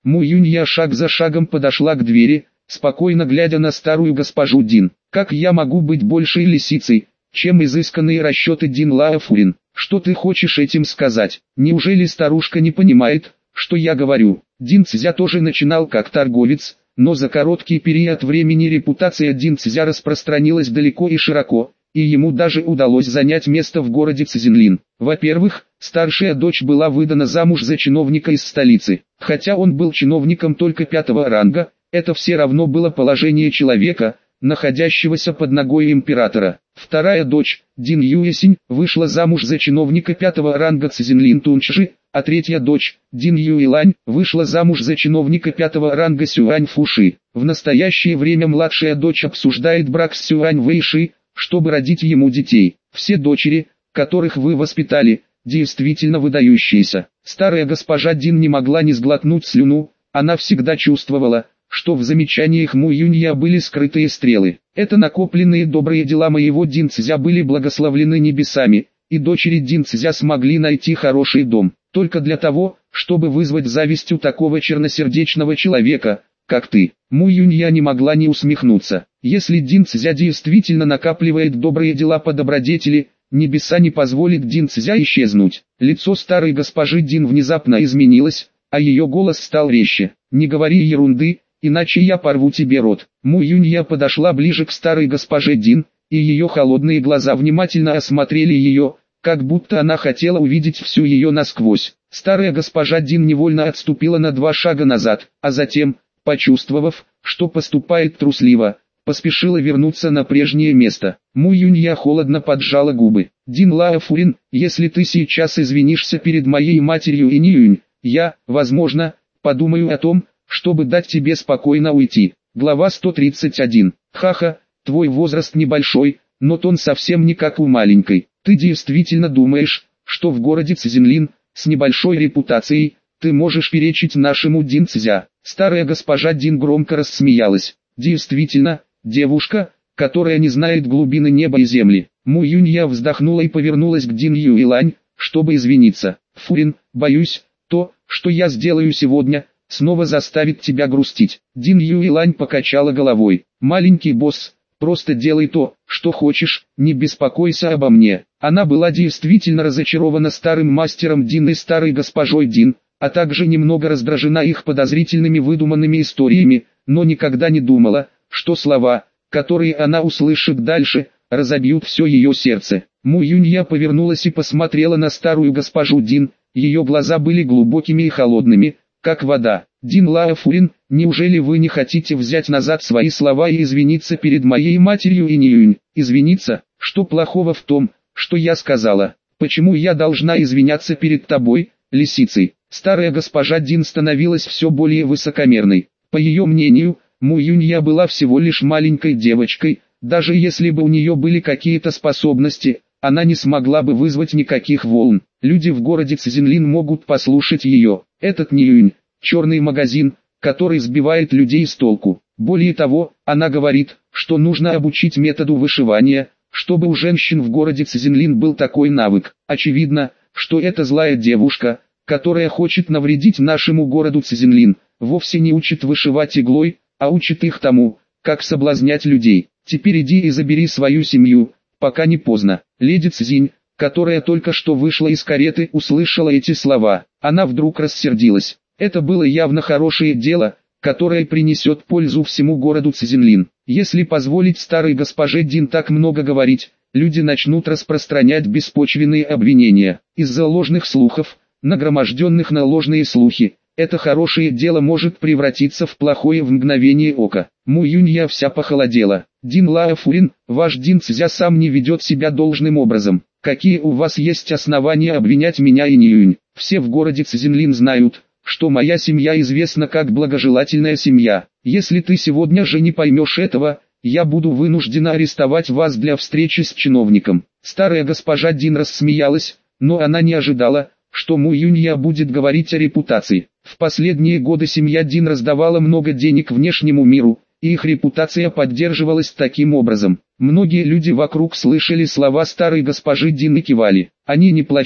Му Юнья шаг за шагом подошла к двери, спокойно глядя на старую госпожу Дин. «Как я могу быть большей лисицей, чем изысканные расчеты Дин Лаофурин? Что ты хочешь этим сказать? Неужели старушка не понимает, что я говорю?» Дин Цзя тоже начинал как торговец, но за короткий период времени репутация Дин Цзя распространилась далеко и широко, и ему даже удалось занять место в городе Цзинлин. Во-первых, старшая дочь была выдана замуж за чиновника из столицы. Хотя он был чиновником только 5-го ранга, это все равно было положение человека, находящегося под ногой императора. Вторая дочь, Дин Юэсинь, вышла замуж за чиновника 5-го ранга Цзинлин Тунчжи, а третья дочь, Дин Юэлань, вышла замуж за чиновника 5-го ранга Сюань Фуши. В настоящее время младшая дочь обсуждает брак с Сюань Вэйши, чтобы родить ему детей. Все дочери, которых вы воспитали, действительно выдающиеся. Старая госпожа Дин не могла не сглотнуть слюну, она всегда чувствовала, что в замечаниях Му Юнья были скрытые стрелы. Это накопленные добрые дела моего Дин Цзя были благословлены небесами, и дочери Дин Цзя смогли найти хороший дом. Только для того, чтобы вызвать зависть у такого черносердечного человека, как ты. Му Юнья не могла не усмехнуться. Если Дин Цзя действительно накапливает добрые дела по добродетели, небеса не позволит Дин Цзя исчезнуть. Лицо старой госпожи Дин внезапно изменилось, а ее голос стал резче. «Не говори ерунды, иначе я порву тебе рот». Му Юнья подошла ближе к старой госпоже Дин, и ее холодные глаза внимательно осмотрели ее, как будто она хотела увидеть всю ее насквозь. Старая госпожа Дин невольно отступила на 2 шага назад, а затем, почувствовав, что поступает трусливо, поспешила вернуться на прежнее место. Му Юнья холодно поджала губы. «Дин Лаофурин, если ты сейчас извинишься перед моей матерью и Ниюнь, я, возможно, подумаю о том, чтобы дать тебе спокойно уйти». Глава 131. «Ха-ха, твой возраст небольшой, но тон совсем не как у маленькой. Ты действительно думаешь, что в городе Цзинлин, с небольшой репутацией, ты можешь перечить нашему Дин Цзя?» Старая госпожа Дин громко рассмеялась. «Действительно, девушка, которая не знает глубины неба и земли». Му Юнья вздохнула и повернулась к Дин Юэлань, чтобы извиниться. «Фурин, боюсь, то, что я сделаю сегодня, снова заставит тебя грустить». Дин Юэлань покачала головой. «Маленький босс, просто делай то, что хочешь, не беспокойся обо мне». Она была действительно разочарована старым мастером Дин и старой госпожой Дин, а также немного раздражена их подозрительными выдуманными историями, но никогда не думала, что слова, которые она услышит дальше, разобьют все ее сердце. Му Юнья повернулась и посмотрела на старую госпожу Дин, ее глаза были глубокими и холодными, как вода. «Дин Лаофурин, неужели вы не хотите взять назад свои слова и извиниться перед моей матерью и Ниюнь?» «Извиниться? Что плохого в том, что я сказала? Почему я должна извиняться перед тобой, лисицей?» Старая госпожа Дин становилась все более высокомерной. По ее мнению, Му Юнья была всего лишь маленькой девочкой, даже если бы у нее были какие-то способности, она не смогла бы вызвать никаких волн. Люди в городе Цзинлин могут послушать ее. Этот Ниюнь, черный магазин, который сбивает людей с толку. Более того, она говорит, что нужно обучить методу вышивания, чтобы у женщин в городе Цзинлин был такой навык. Очевидно, что эта злая девушка, которая хочет навредить нашему городу Цзинлин, вовсе не учит вышивать иглой, а учит их тому, как соблазнять людей. Теперь иди и забери свою семью, пока не поздно. Леди Цзинь, которая только что вышла из кареты, услышала эти слова. Она вдруг рассердилась. Это было явно хорошее дело, которое принесет пользу всему городу Цзинлин. Если позволить старой госпоже Дин так много говорить, люди начнут распространять беспочвенные обвинения. Из-за ложных слухов, нагроможденных на ложные слухи, это хорошее дело может превратиться в плохое в мгновение ока. Му Юнья вся похолодела. «Дин Лаофурин, ваш Дин Цзя сам не ведет себя должным образом. Какие у вас есть основания обвинять меня и Ниюнь? Все в городе Цзинлин знают, что моя семья известна как благожелательная семья. Если ты сегодня же не поймешь этого, я буду вынуждена арестовать вас для встречи с чиновником». Старая госпожа Дин рассмеялась, но она не ожидала, что Му Юнья будет говорить о репутации. В последние годы семья Дин раздавала много денег внешнему миру, и их репутация поддерживалась таким образом. Многие люди вокруг слышали слова старой госпожи Дин и кивали. «Они неплохие,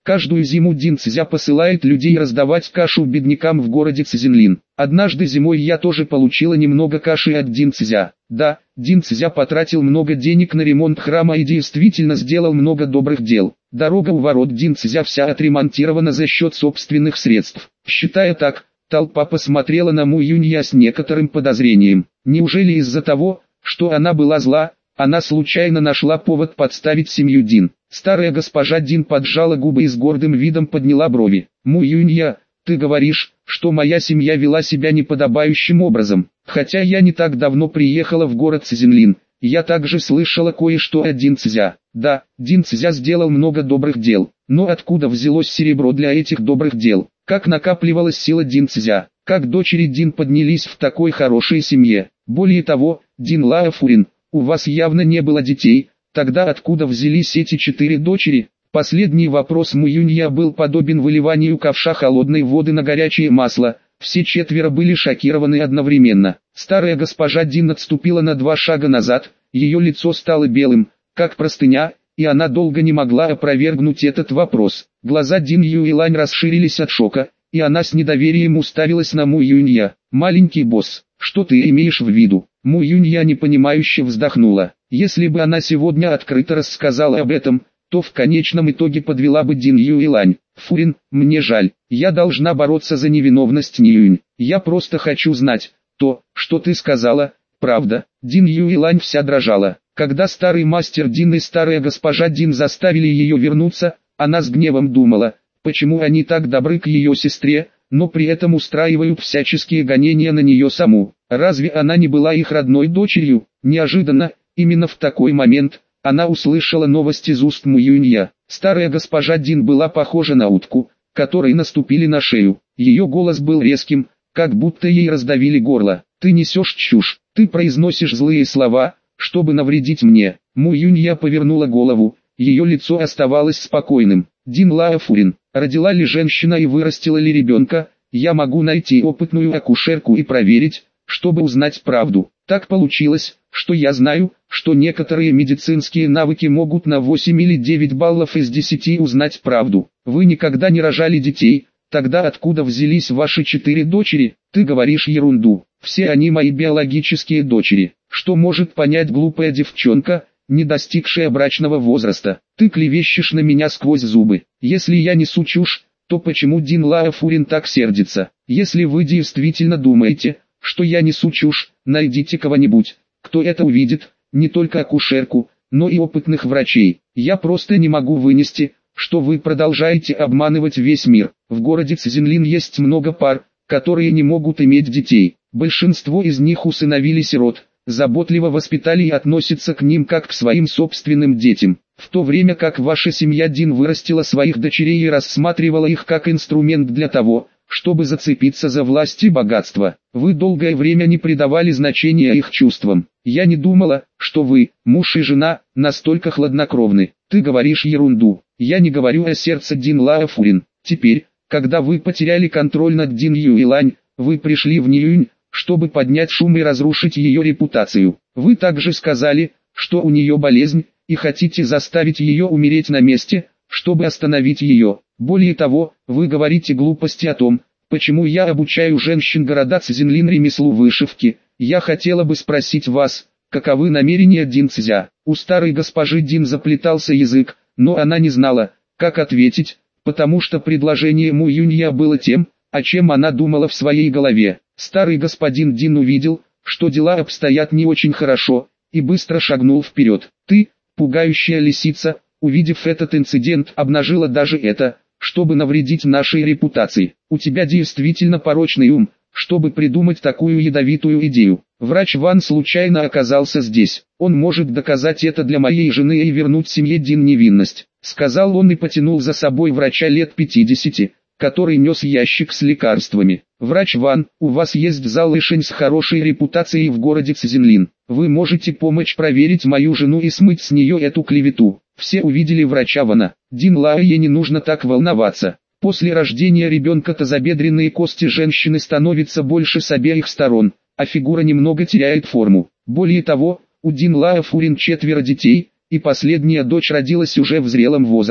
Каждую зиму Дин Цзя посылает людей раздавать кашу беднякам в городе Цзинлин. Однажды зимой я тоже получила немного каши от Дин Цзя. Да, Дин Цзя потратил много денег на ремонт храма и действительно сделал много добрых дел. Дорога у ворот Дин Цзя вся отремонтирована за счет собственных средств. Считая так, толпа посмотрела на Му Юнья с некоторым подозрением. Неужели из-за того, что она была зла, она случайно нашла повод подставить семью Дин? Старая госпожа Дин поджала губы и с гордым видом подняла брови. Му Юнья, ты говоришь, что моя семья вела себя неподобающим образом. Хотя я не так давно приехала в город Цзинлин, я также слышала кое-что от Дин Цзя. Да, Дин Цзя сделал много добрых дел, но откуда взялось серебро для этих добрых дел? Как накапливалась сила Дин Цзя? Как дочери Дин поднялись в такой хорошей семье? Более того, Дин Лаофурин, у вас явно не было детей, тогда откуда взялись эти 4 дочери? Последний вопрос Му Юнья был подобен выливанию ковша холодной воды на горячее масло. Все 4 были шокированы одновременно. Старая госпожа Дин отступила на 2 шага назад, ее лицо стало белым, как простыня, и она долго не могла опровергнуть этот вопрос. Глаза Дин Юйлань расширились от шока, и она с недоверием уставилась на Му Юнья. «Маленький босс, что ты имеешь в виду?» Му Юнья непонимающе вздохнула. Если бы она сегодня открыто рассказала об этом, то в конечном итоге подвела бы Дин Юйлань. «Фурин, мне жаль, я должна бороться за невиновность Ниюнь. Я просто хочу знать, то, что ты сказала, правда». Дин Юйлань вся дрожала. Когда старый мастер Дин и старая госпожа Дин заставили ее вернуться, она с гневом думала, почему они так добры к ее сестре, но при этом устраивают всяческие гонения на нее саму. Разве она не была их родной дочерью? Неожиданно, именно в такой момент, она услышала новость из уст Му Юнья. Старая госпожа Дин была похожа на утку, которой наступили на шею. Ее голос был резким, как будто ей раздавили горло. «Ты несешь чушь, ты произносишь злые слова, чтобы навредить мне». Му Юнья повернула голову, ее лицо оставалось спокойным. «Дин Лаофурин, родила ли женщина и вырастила ли ребенка, я могу найти опытную акушерку и проверить, чтобы узнать правду. Так получилось, что я знаю, что некоторые медицинские навыки могут на 8 или 9 баллов из 10 узнать правду. Вы никогда не рожали детей, тогда откуда взялись ваши 4 дочери? Ты говоришь ерунду, все они мои биологические дочери. Что может понять глупая девчонка, не достигшая брачного возраста? Ты клевещешь на меня сквозь зубы. Если я несу чушь, то почему Дин Лаофурин так сердится? Если вы действительно думаете, что я несу чушь, найдите кого-нибудь, кто это увидит, не только акушерку, но и опытных врачей. Я просто не могу вынести, что вы продолжаете обманывать весь мир. В городе Цзинлин есть много пар, которые не могут иметь детей. Большинство из них усыновили сирот, заботливо воспитали и относятся к ним как к своим собственным детям. В то время как ваша семья Дин вырастила своих дочерей и рассматривала их как инструмент для того, чтобы зацепиться за власть и богатство. Вы долгое время не придавали значения их чувствам. Я не думала, что вы, муж и жена, настолько хладнокровны. Ты говоришь ерунду. Я не говорю о сердце Дин Лаофурин. Теперь, когда вы потеряли контроль над Дин Юйлань, вы пришли в Ниюнь, чтобы поднять шум и разрушить ее репутацию. Вы также сказали, что у нее болезнь, и хотите заставить ее умереть на месте, чтобы остановить ее. Более того, вы говорите глупости о том, почему я обучаю женщин города Цзинлин ремеслу вышивки. Я хотела бы спросить вас, каковы намерения Дин Цзя? У старой госпожи Дин заплетался язык, но она не знала, как ответить, потому что предложение Му Юнья было тем, о чем она думала в своей голове. Старый господин Дин увидел, что дела обстоят не очень хорошо, и быстро шагнул вперед. «Ты, пугающая лисица», увидев этот инцидент, обнажила даже это, чтобы навредить нашей репутации. У тебя действительно порочный ум, чтобы придумать такую ядовитую идею. Врач Ван случайно оказался здесь. Он может доказать это для моей жены и вернуть семье Дин невинность», сказал он и потянул за собой врача лет 50, который нес ящик с лекарствами. «Врач Ван, у вас есть зал Ишень с хорошей репутацией в городе Цзинлин. Вы можете помочь проверить мою жену и смыть с нее эту клевету». Все увидели врача Вана. Дин Лае не нужно так волноваться. После рождения ребенка тазобедренные кости женщины становятся больше с обеих сторон, а фигура немного теряет форму. Более того, у Дин Лаофурин 4 детей, и последняя дочь родилась уже в зрелом возрасте.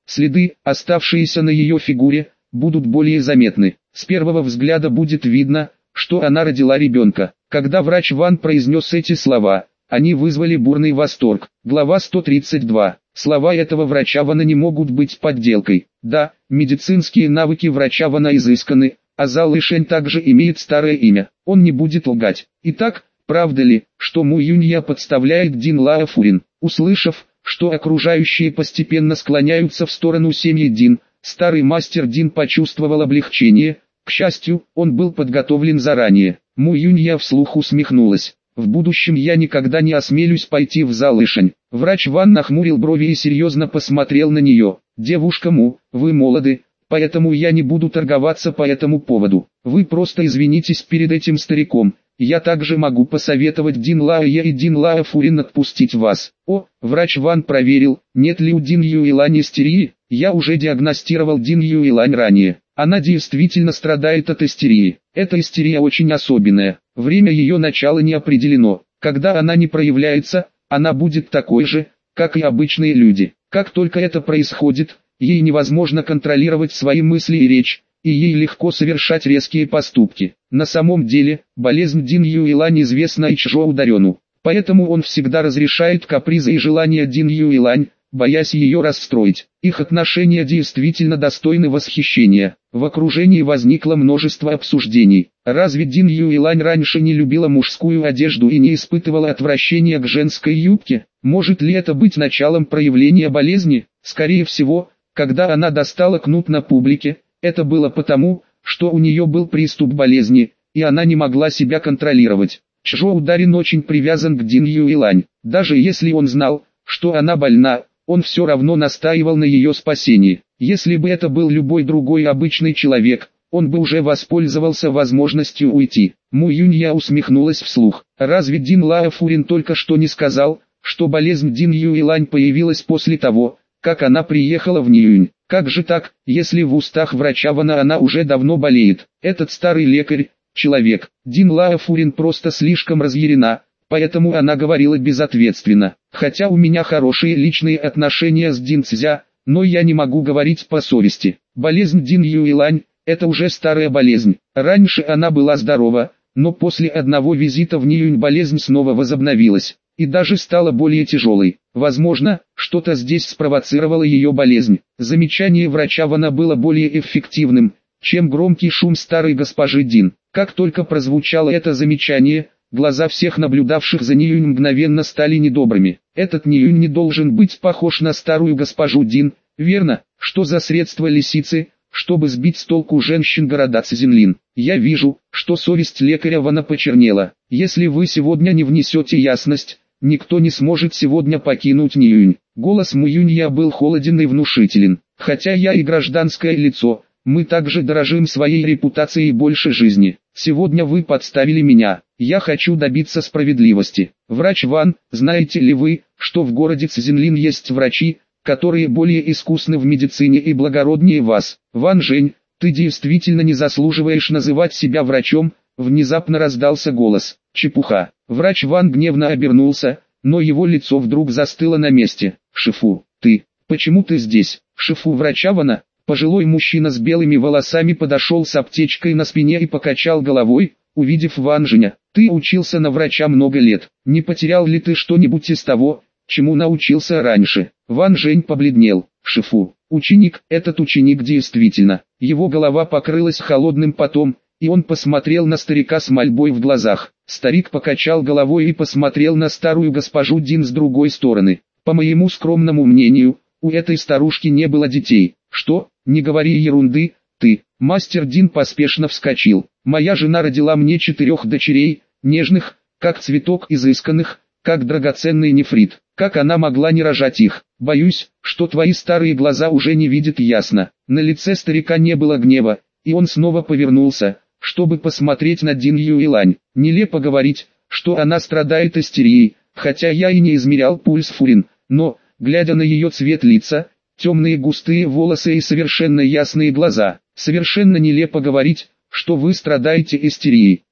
Следы, оставшиеся на ее фигуре, будут более заметны. С первого взгляда будет видно, что она родила ребенка. Когда врач Ван произнес эти слова, они вызвали бурный восторг. Глава 132. Слова этого врача Вана не могут быть подделкой. Да, медицинские навыки врача Вана изысканы, а Зал Ишень также имеет старое имя. Он не будет лгать. Итак, правда ли, что Му Юнья подставляет Дин Лаофурин? Услышав, что окружающие постепенно склоняются в сторону семьи Дин, старый мастер Дин почувствовал облегчение. К счастью, он был подготовлен заранее. Му Юнья вслух усмехнулась. В будущем я никогда не осмелюсь пойти в Зал Ишень. Врач Ван нахмурил брови и серьезно посмотрел на нее. Девушка Му, вы молоды, поэтому я не буду торговаться по этому поводу. Вы просто извинитесь перед этим стариком. Я также могу посоветовать Дин Лао и Дин Лаофурин отпустить вас. О, врач Ван проверил, нет ли у Дин Юйлань истерии. Я уже диагностировал Дин Юйлань ранее. Она действительно страдает от истерии. Эта истерия очень особенная. Время ее начала не определено. Когда она не проявляется, она будет такой же, как и обычные люди. Как только это происходит, ей невозможно контролировать свои мысли и речь, и ей легко совершать резкие поступки. На самом деле, болезнь Дин Юйлань известна и Чжоу Дарену. Поэтому он всегда разрешает капризы и желания Дин Юйлань, боясь ее расстроить. Их отношения действительно достойны восхищения. В окружении возникло множество обсуждений. Разве Дин Юйлань раньше не любила мужскую одежду и не испытывала отвращения к женской юбке? Может ли это быть началом проявления болезни? Скорее всего, когда она достала кнут на публике, это было потому, что у нее был приступ болезни, и она не могла себя контролировать. Чжоу Дарин очень привязан к Дин Юйлань. Даже если он знал, что она больна, он все равно настаивал на ее спасении. Если бы это был любой другой обычный человек, он бы уже воспользовался возможностью уйти. Му Юнья усмехнулась вслух. Разве Дин Лаофурин только что не сказал, что болезнь Дин Юйлань появилась после того, как она приехала в Ниюнь? Как же так, если в устах врача Вана она уже давно болеет? Этот старый лекарь, человек. Дин Лаофурин просто слишком разъярена, поэтому она говорила безответственно. Хотя у меня хорошие личные отношения с Дин Цзя, но я не могу говорить по совести. Болезнь Дин Юйлань – это уже старая болезнь. Раньше она была здорова, но после одного визита в Ниюнь болезнь снова возобновилась, и даже стала более тяжелой. Возможно, что-то здесь спровоцировало ее болезнь. Замечание врача Вана было более эффективным, чем громкий шум старой госпожи Дин. Как только прозвучало это замечание, глаза всех наблюдавших за Ниюнь мгновенно стали недобрыми. Этот Ниюнь не должен быть похож на старую госпожу Дин, верно? Что за средства лисицы, чтобы сбить с толку женщин города Цзинлин? Я вижу, что совесть лекаря Вана почернела. Если вы сегодня не внесете ясность, никто не сможет сегодня покинуть Ниюнь. Голос Му Юнья был холоден и внушителен. Хотя я и гражданское лицо, мы также дорожим своей репутацией больше жизни. Сегодня вы подставили меня. Я хочу добиться справедливости. Врач Ван, знаете ли вы, что в городе Цзинлин есть врачи, которые более искусны в медицине и благороднее вас? Ван Жень, ты действительно не заслуживаешь называть себя врачом, внезапно раздался голос. Чепуха. Врач Ван гневно обернулся, но его лицо вдруг застыло на месте. Шифу, почему ты здесь? Шифу врача Вана? Пожилой мужчина с белыми волосами подошел с аптечкой на спине и покачал головой, увидев Ван Женя. Ты учился на врача много лет. Не потерял ли ты что-нибудь из того, чему научился раньше? Ван Жень побледнел. Шифу, этот ученик действительно. Его голова покрылась холодным потом, и он посмотрел на старика с мольбой в глазах. Старик покачал головой и посмотрел на старую госпожу Дин с другой стороны. По моему скромному мнению, у этой старушки не было детей. Что? Не говори ерунды, Мастер Дин поспешно вскочил. Моя жена родила мне 4 дочерей, нежных, как цветок, изысканных, как драгоценный нефрит. Как она могла не рожать их? Боюсь, что твои старые глаза уже не видят ясно. На лице старика не было гнева, и он снова повернулся, чтобы посмотреть на Дин Юйлань. Нелепо говорить, что она страдает истерией, хотя я и не измерял пульс Фурин, но, глядя на ее цвет лица, темные густые волосы и совершенно ясные глаза, совершенно нелепо говорить, что вы страдаете истерией.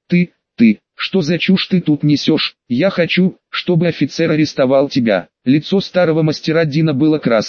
Что за чушь ты тут несешь? Я хочу, чтобы офицер арестовал тебя. Лицо старого мастера Дина было красным,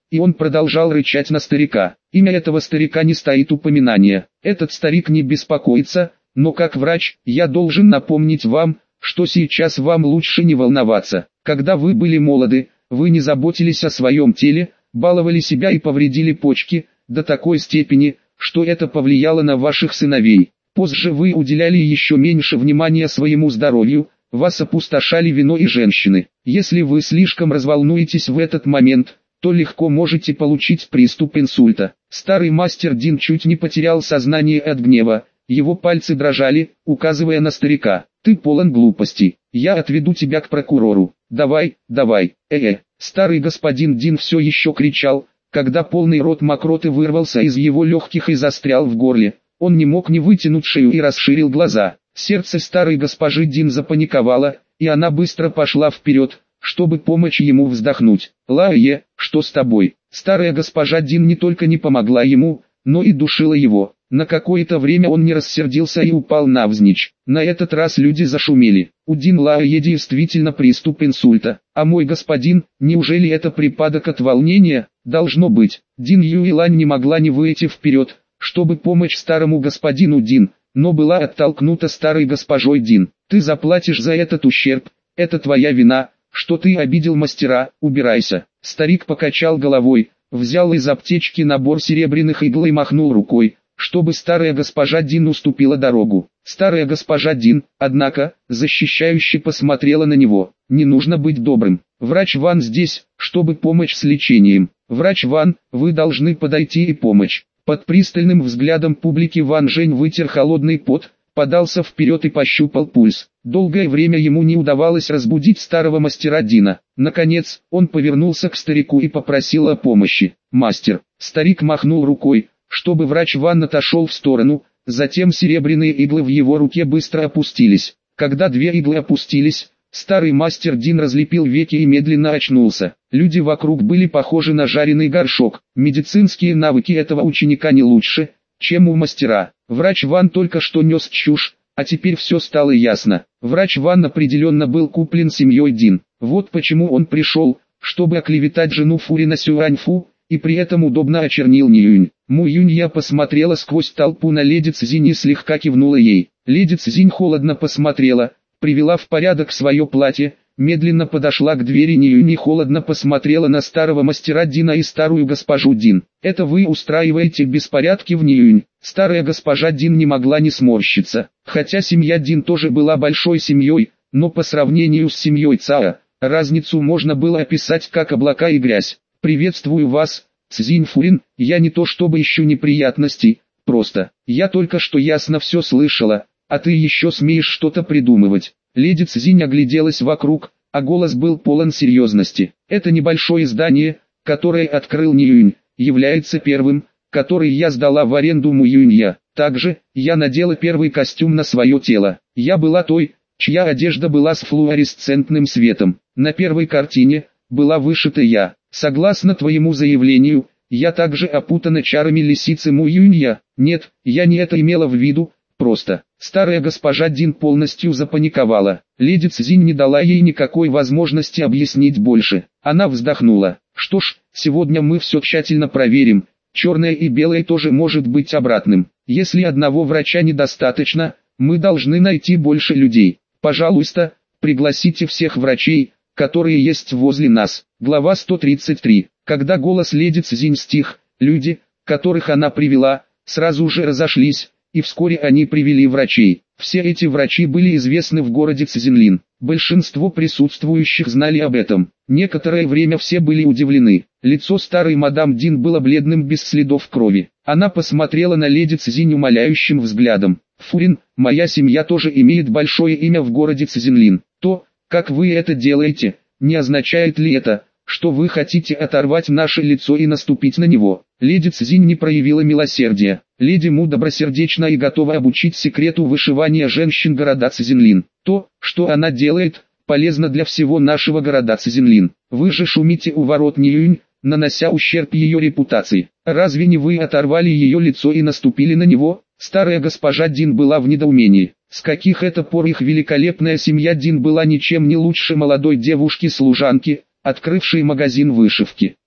и он продолжал рычать на старика. Имя этого старика не стоит упоминания. Этот старик не беспокоится, но как врач, я должен напомнить вам, что сейчас вам лучше не волноваться. Когда вы были молоды, вы не заботились о своем теле, баловали себя и повредили почки, до такой степени, что это повлияло на ваших сыновей. Позже вы уделяли еще меньше внимания своему здоровью, вас опустошали вино и женщины. Если вы слишком разволнуетесь в этот момент, то легко можете получить приступ инсульта. Старый мастер Дин чуть не потерял сознание от гнева, его пальцы дрожали, указывая на старика. Ты полон глупостей, я отведу тебя к прокурору. Давай, давай, Старый господин Дин все еще кричал, когда полный рот мокроты вырвался из его легких и застрял в горле. Он не мог не вытянуть шею и расширил глаза. Сердце старой госпожи Дин запаниковало, и она быстро пошла вперед, чтобы помочь ему вздохнуть. Лае, что с тобой? Старая госпожа Дин не только не помогла ему, но и душила его. На какое-то время он не рассердился и упал навзничь. На этот раз люди зашумели. У Дин Лае действительно приступ инсульта. А мой господин, неужели это припадок от волнения? Должно быть. Дин Юйлань не могла не выйти вперед, чтобы помочь старому господину Дин, но была оттолкнута старой госпожой Дин. Ты заплатишь за этот ущерб, это твоя вина, что ты обидел мастера, убирайся. Старик покачал головой, взял из аптечки набор серебряных игл и махнул рукой, чтобы старая госпожа Дин уступила дорогу. Старая госпожа Дин, однако, защищающе посмотрела на него. Не нужно быть добрым. Врач Ван здесь, чтобы помочь с лечением. Врач Ван, вы должны подойти и помочь. Под пристальным взглядом публики Ван Жень вытер холодный пот, подался вперед и пощупал пульс. Долгое время ему не удавалось разбудить старого мастера Дина. Наконец, он повернулся к старику и попросил о помощи. «Мастер». Старик махнул рукой, чтобы врач Ван отошел в сторону, затем серебряные иглы в его руке быстро опустились. Когда две иглы опустились, старый мастер Дин разлепил веки и медленно очнулся. Люди вокруг были похожи на жареный горшок. Медицинские навыки этого ученика не лучше, чем у мастера. Врач Ван только что нес чушь, а теперь все стало ясно. Врач Ван определенно был куплен семьей Дин. Вот почему он пришел, чтобы оклеветать жену Фурина Сюаньфу, и при этом удобно очернил Ниюнь. Му Юнья посмотрела сквозь толпу на леди Цзинь и слегка кивнула ей. Леди Цзинь холодно посмотрела, привела в порядок свое платье, медленно подошла к двери Ниюнь и холодно посмотрела на старого мастера Дина и старую госпожу Дин. «Это вы устраиваете беспорядки в Ниюнь?» Старая госпожа Дин не могла не сморщиться. Хотя семья Дин тоже была большой семьей, но по сравнению с семьей Цао, разницу можно было описать как облака и грязь. «Приветствую вас, Цзинь Фурин, я не то чтобы ищу неприятностей, просто, я только что ясно все слышала, а ты еще смеешь что-то придумывать». Леди Цзинь огляделась вокруг, а голос был полон серьезности. «Это небольшое здание, которое открыл Ниюнь, является первым, который я сдала в аренду Му Юнья. Также, я надела первый костюм на свое тело. Я была той, чья одежда была с флуоресцентным светом. На первой картине была вышита я. Согласно твоему заявлению, я также опутана чарами лисицы Му Юнья. Нет, я не это имела в виду, просто». Старая госпожа Дин полностью запаниковала. Леди Цзинь не дала ей никакой возможности объяснить больше. Она вздохнула. «Что ж, сегодня мы все тщательно проверим. Черное и белое тоже может быть обратным. Если одного врача недостаточно, мы должны найти больше людей. Пожалуйста, пригласите всех врачей, которые есть возле нас». Глава 133. Когда голос леди Цзинь стих, люди, которых она привела, сразу же разошлись, и вскоре они привели врачей. Все эти врачи были известны в городе Цзинлин. Большинство присутствующих знали об этом. Некоторое время все были удивлены. Лицо старой мадам Дин было бледным без следов крови. Она посмотрела на леди Цзинь умоляющим взглядом. «Фурин, моя семья тоже имеет большое имя в городе Цзинлин. То, как вы это делаете, не означает ли это, что вы хотите оторвать наше лицо и наступить на него?» Леди Цзинь не проявила милосердия. Леди Му добросердечна и готова обучить секрету вышивания женщин города Цзинлин. То, что она делает, полезно для всего нашего города Цзинлин. Вы же шумите у ворот Ниюнь, нанося ущерб ее репутации. Разве не вы оторвали ее лицо и наступили на него? Старая госпожа Дин была в недоумении. С каких это пор их великолепная семья Дин была ничем не лучше молодой девушки-служанки, открывшей магазин вышивки?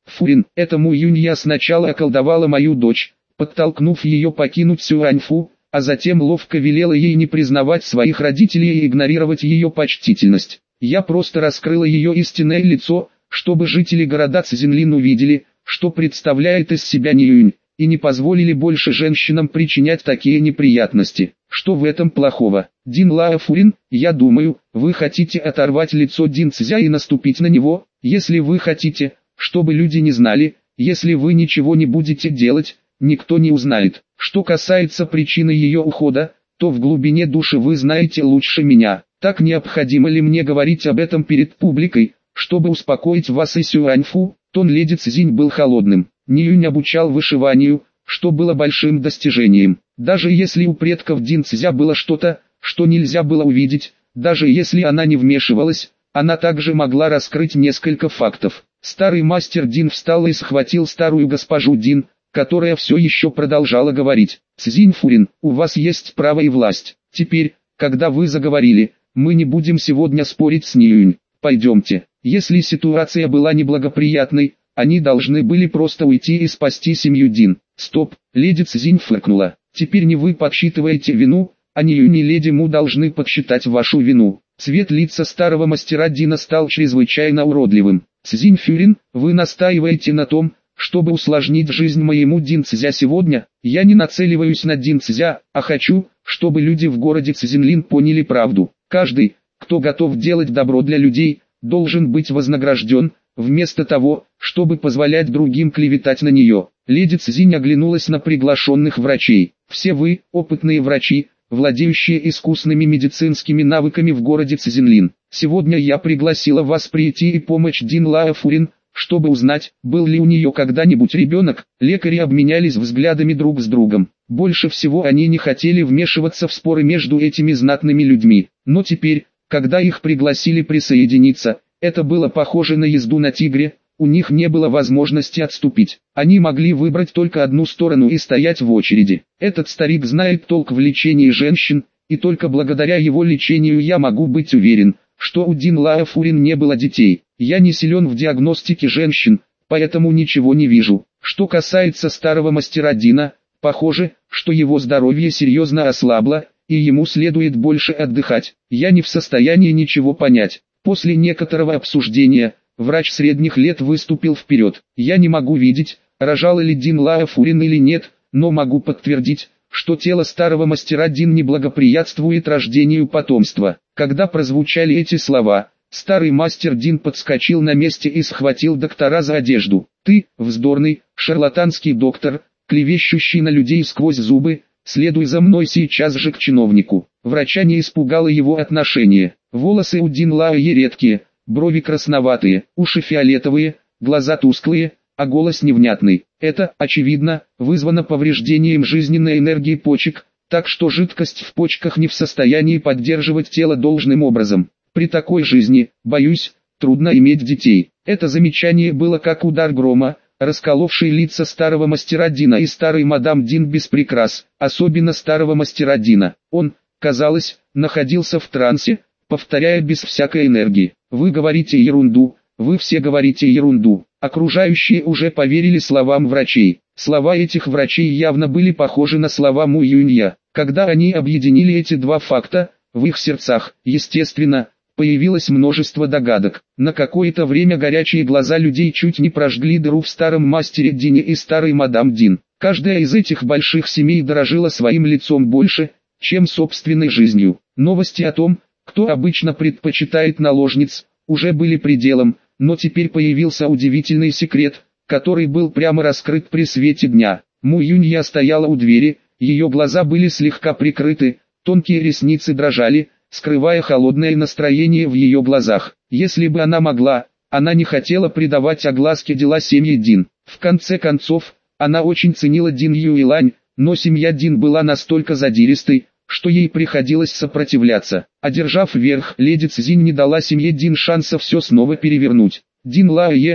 Фурин, этому Юнья сначала околдовала мою дочь, подтолкнув ее покинуть Сюаньфу, а затем ловко велела ей не признавать своих родителей и игнорировать ее почтительность. Я просто раскрыла ее истинное лицо, чтобы жители города Цзинлин увидели, что представляет из себя Ниюнь, и не позволили больше женщинам причинять такие неприятности. Что в этом плохого? Дин Лаофурин, я думаю, вы хотите оторвать лицо Дин Цзя и наступить на него, если вы хотите, чтобы люди не знали, если вы ничего не будете делать, никто не узнает. Что касается причины ее ухода, то в глубине души вы знаете лучше меня. Так необходимо ли мне говорить об этом перед публикой, чтобы успокоить вас и Сюаньфу? Тон леди Цзинь был холодным. Ниюнь обучал вышиванию, что было большим достижением. Даже если у предков Дин Цзя было что-то, что нельзя было увидеть, даже если она не вмешивалась, она также могла раскрыть несколько фактов. Старый мастер Дин встал и схватил старую госпожу Дин, которая все еще продолжала говорить. «Цзиньфурин, у вас есть право и власть. Теперь, когда вы заговорили, мы не будем сегодня спорить с Ниюнь. Пойдемте». Если ситуация была неблагоприятной, они должны были просто уйти и спасти семью Дин. «Стоп», леди Цзинь фыркнула. «Теперь не вы подсчитываете вину, а Ниюнь и леди Му должны подсчитать вашу вину». Цвет лица старого мастера Дина стал чрезвычайно уродливым. «Цзиньфюрин, вы настаиваете на том, чтобы усложнить жизнь моему Дин Цзя сегодня? Я не нацеливаюсь на Дин Цзя, а хочу, чтобы люди в городе Цзинлин поняли правду. Каждый, кто готов делать добро для людей, должен быть вознагражден, вместо того, чтобы позволять другим клеветать на нее». Леди Цзинь оглянулась на приглашенных врачей. «Все вы, опытные врачи, владеющие искусными медицинскими навыками в городе Цзинлин. Сегодня я пригласила вас прийти и помочь Дин Лаофурин, чтобы узнать, был ли у нее когда-нибудь ребенок». Лекари обменялись взглядами друг с другом. Больше всего они не хотели вмешиваться в споры между этими знатными людьми. Но теперь, когда их пригласили присоединиться, это было похоже на езду на тигре, у них не было возможности отступить. Они могли выбрать только одну сторону и стоять в очереди. Этот старик знает толк в лечении женщин, и только благодаря его лечению я могу быть уверен, что у Дин Лаофурин не было детей. Я не силен в диагностике женщин, поэтому ничего не вижу. Что касается старого мастера Дина, похоже, что его здоровье серьезно ослабло, и ему следует больше отдыхать. Я не в состоянии ничего понять. После некоторого обсуждения, врач средних лет выступил вперед. Я не могу видеть, рожала ли Дин Лаофурин или нет, но могу подтвердить, что тело старого мастера Дин не благоприятствует рождению потомства. Когда прозвучали эти слова, старый мастер Дин подскочил на месте и схватил доктора за одежду. «Ты, вздорный, шарлатанский доктор, клевещущий на людей сквозь зубы, следуй за мной сейчас же к чиновнику». Врача не испугало его отношение. Волосы у Дин Лаои редкие, брови красноватые, уши фиолетовые, глаза тусклые, а голос невнятный. Это, очевидно, вызвано повреждением жизненной энергии почек, так что жидкость в почках не в состоянии поддерживать тело должным образом. При такой жизни, боюсь, трудно иметь детей. Это замечание было как удар грома, расколовший лица старого мастера Дина и старой мадам Дин без прикрас, особенно старого мастера Дина. Он, казалось, находился в трансе, повторяя без всякой энергии: «Вы говорите ерунду, вы все говорите ерунду». Окружающие уже поверили словам врачей. Слова этих врачей явно были похожи на слова Му Юнья. Когда они объединили эти два факта, в их сердцах, естественно, появилось множество догадок. На какое-то время горячие глаза людей чуть не прожгли дыру в старом мастере Дине и старой мадам Дин. Каждая из этих больших семей дорожила своим лицом больше, чем собственной жизнью. Новости о том, кто обычно предпочитает наложниц, уже были пределом, но теперь появился удивительный секрет, который был прямо раскрыт при свете дня. Му Юнья стояла у двери, ее глаза были слегка прикрыты, тонкие ресницы дрожали, скрывая холодное настроение в ее глазах. Если бы она могла, она не хотела придавать огласке дела семьи Дин. В конце концов, она очень ценила Дин Юйлань, но семья Дин была настолько задиристой, что ей приходилось сопротивляться. Одержав верх, леди Цзинь не дала семье Дин шанса все снова перевернуть. Дин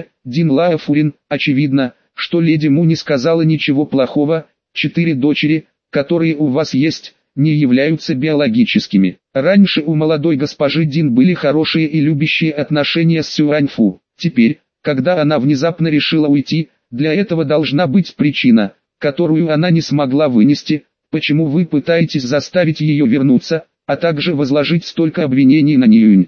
Лаофурин, очевидно, что леди Му не сказала ничего плохого. 4 дочери, которые у вас есть, не являются биологическими. Раньше у молодой госпожи Дин были хорошие и любящие отношения с Сюаньфу. Теперь, когда она внезапно решила уйти, для этого должна быть причина, которую она не смогла вынести. Почему вы пытаетесь заставить ее вернуться, а также возложить столько обвинений на Ниюнь?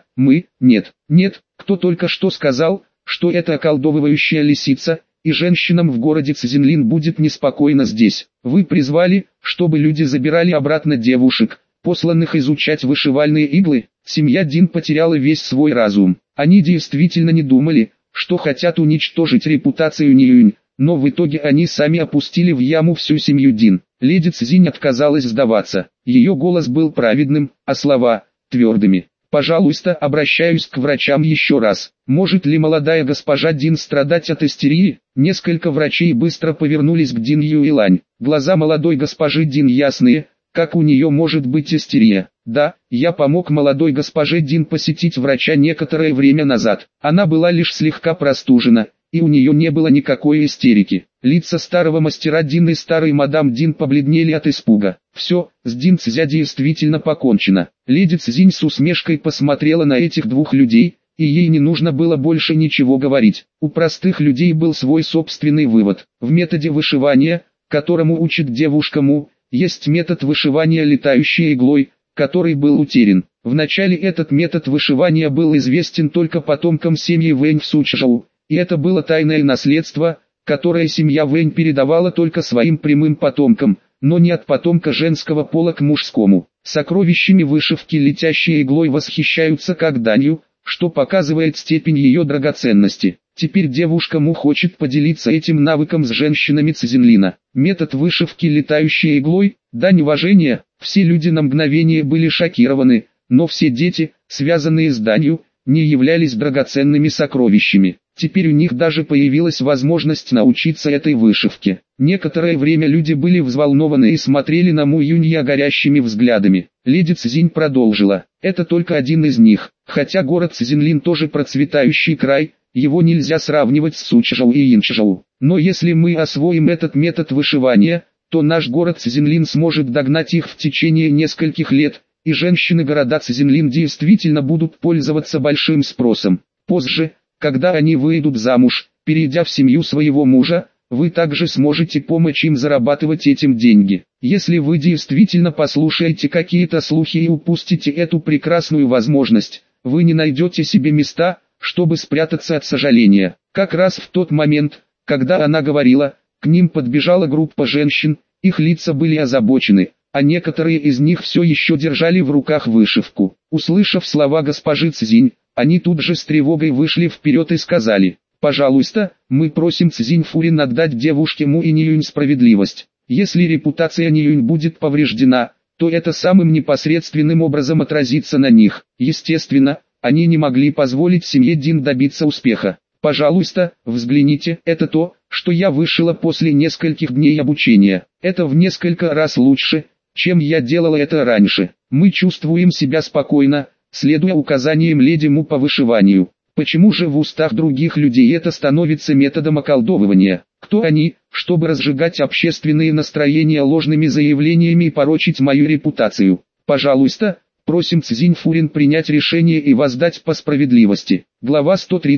Нет, кто только что сказал, что это околдовывающая лисица, и женщинам в городе Цзинлин будет неспокойно здесь. Вы призвали, чтобы люди забирали обратно девушек, посланных изучать вышивальные иглы. Семья Дин потеряла весь свой разум. Они действительно не думали, что хотят уничтожить репутацию Ниюнь, но в итоге они сами опустили в яму всю семью Дин. Леди Цзинь отказалась сдаваться. Ее голос был праведным, а слова – твердыми. «Пожалуйста, обращаюсь к врачам еще раз. Может ли молодая госпожа Дин страдать от истерии?» Несколько врачей быстро повернулись к Дин Юйлань. Глаза молодой госпожи Дин ясные, как у нее может быть истерия. Да, я помог молодой госпоже Дин посетить врача некоторое время назад. Она была лишь слегка простужена, и у нее не было никакой истерики. Лица старого мастера Дин и старой мадам Дин побледнели от испуга. Все, с Дин Цзя действительно покончено. Леди Цзинь с усмешкой посмотрела на этих двух людей, и ей не нужно было больше ничего говорить. У простых людей был свой собственный вывод. В методе вышивания, которому учит девушка Му, есть метод вышивания летающей иглой, который был утерян. Вначале этот метод вышивания был известен только потомкам семьи Вэнь в Сучжоу, и это было тайное наследство, которое семья Вэнь передавала только своим прямым потомкам, но не от потомка женского пола к мужскому. Сокровищами вышивки летящей иглой восхищаются как данью, что показывает степень ее драгоценности. Теперь девушка Му хочет поделиться этим навыком с женщинами Цзинлина. Метод вышивки летающей иглой, дань уважения. Все люди на мгновение были шокированы, но все дети, связанные с данью, не являлись драгоценными сокровищами. Теперь у них даже появилась возможность научиться этой вышивке. Некоторое время люди были взволнованы и смотрели на Му Юнья горящими взглядами. Леди Цзинь продолжила. Это только один из них. Хотя город Цзинлин тоже процветающий край, его нельзя сравнивать с Сучжоу и Инчжоу. Но если мы освоим этот метод вышивания, то наш город Цзинлин сможет догнать их в течение нескольких лет, и женщины города Цзинлин действительно будут пользоваться большим спросом. Позже, когда они выйдут замуж, перейдя в семью своего мужа, вы также сможете помочь им зарабатывать этим деньги. Если вы действительно послушаете какие-то слухи и упустите эту прекрасную возможность, вы не найдете себе места, чтобы спрятаться от сожаления. Как раз в тот момент, когда она говорила, к ним подбежала группа женщин, их лица были озабочены, а некоторые из них все еще держали в руках вышивку. Услышав слова госпожи Цзинь, они тут же с тревогой вышли вперед и сказали: «Пожалуйста, мы просим Цзинь Фурин отдать девушке Му и Ниюнь справедливость. Если репутация Ниюнь будет повреждена, то это самым непосредственным образом отразится на них. Естественно, они не могли позволить семье Дин добиться успеха. Пожалуйста, взгляните, это то, что я вышила после нескольких дней обучения. Это в несколько раз лучше, чем я делала это раньше. Мы чувствуем себя спокойно, следуя указаниям леди Му по вышиванию. Почему же в устах других людей это становится методом околдовывания? Кто они, чтобы разжигать общественные настроения ложными заявлениями и порочить мою репутацию? Пожалуйста, просим Цзинь Фурин принять решение и воздать по справедливости». Глава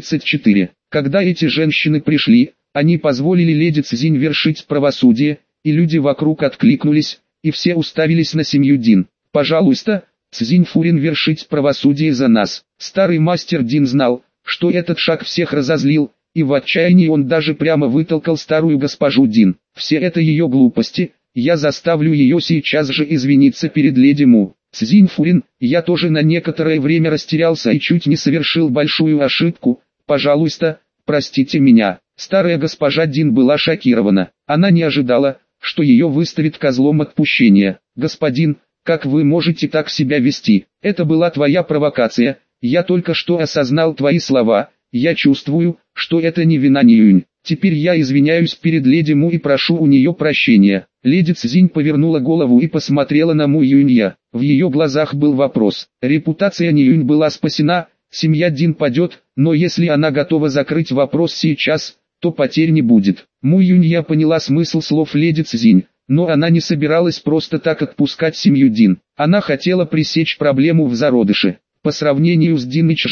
134. Когда эти женщины пришли, они позволили леди Цзинь вершить правосудие, и люди вокруг откликнулись, и все уставились на семью Дин. «Пожалуйста, Цзинь Фурин вершить правосудие за нас». Старый мастер Дин знал, что этот шаг всех разозлил, и в отчаянии он даже прямо вытолкал старую госпожу Дин. «Все это ее глупости, я заставлю ее сейчас же извиниться перед леди Му». «Цзинь Фурин, я тоже на некоторое время растерялся и чуть не совершил большую ошибку, пожалуйста, простите меня». Старая госпожа Дин была шокирована, она не ожидала, что ее выставит козлом отпущения. «Господин, как вы можете так себя вести? Это была твоя провокация, я только что осознал твои слова, я чувствую, что это не вина Ниюнь. Теперь я извиняюсь перед леди Му и прошу у нее прощения». Леди Цзинь повернула голову и посмотрела на Му Юнья. В ее глазах был вопрос. Репутация Ниюнь была спасена, семья Дин падет, но если она готова закрыть вопрос сейчас, то потерь не будет. Му Юнья поняла смысл слов леди Цзинь, но она не собиралась просто так отпускать семью Дин. Она хотела пресечь проблему в зародыше. По сравнению с Дин и Чжоу,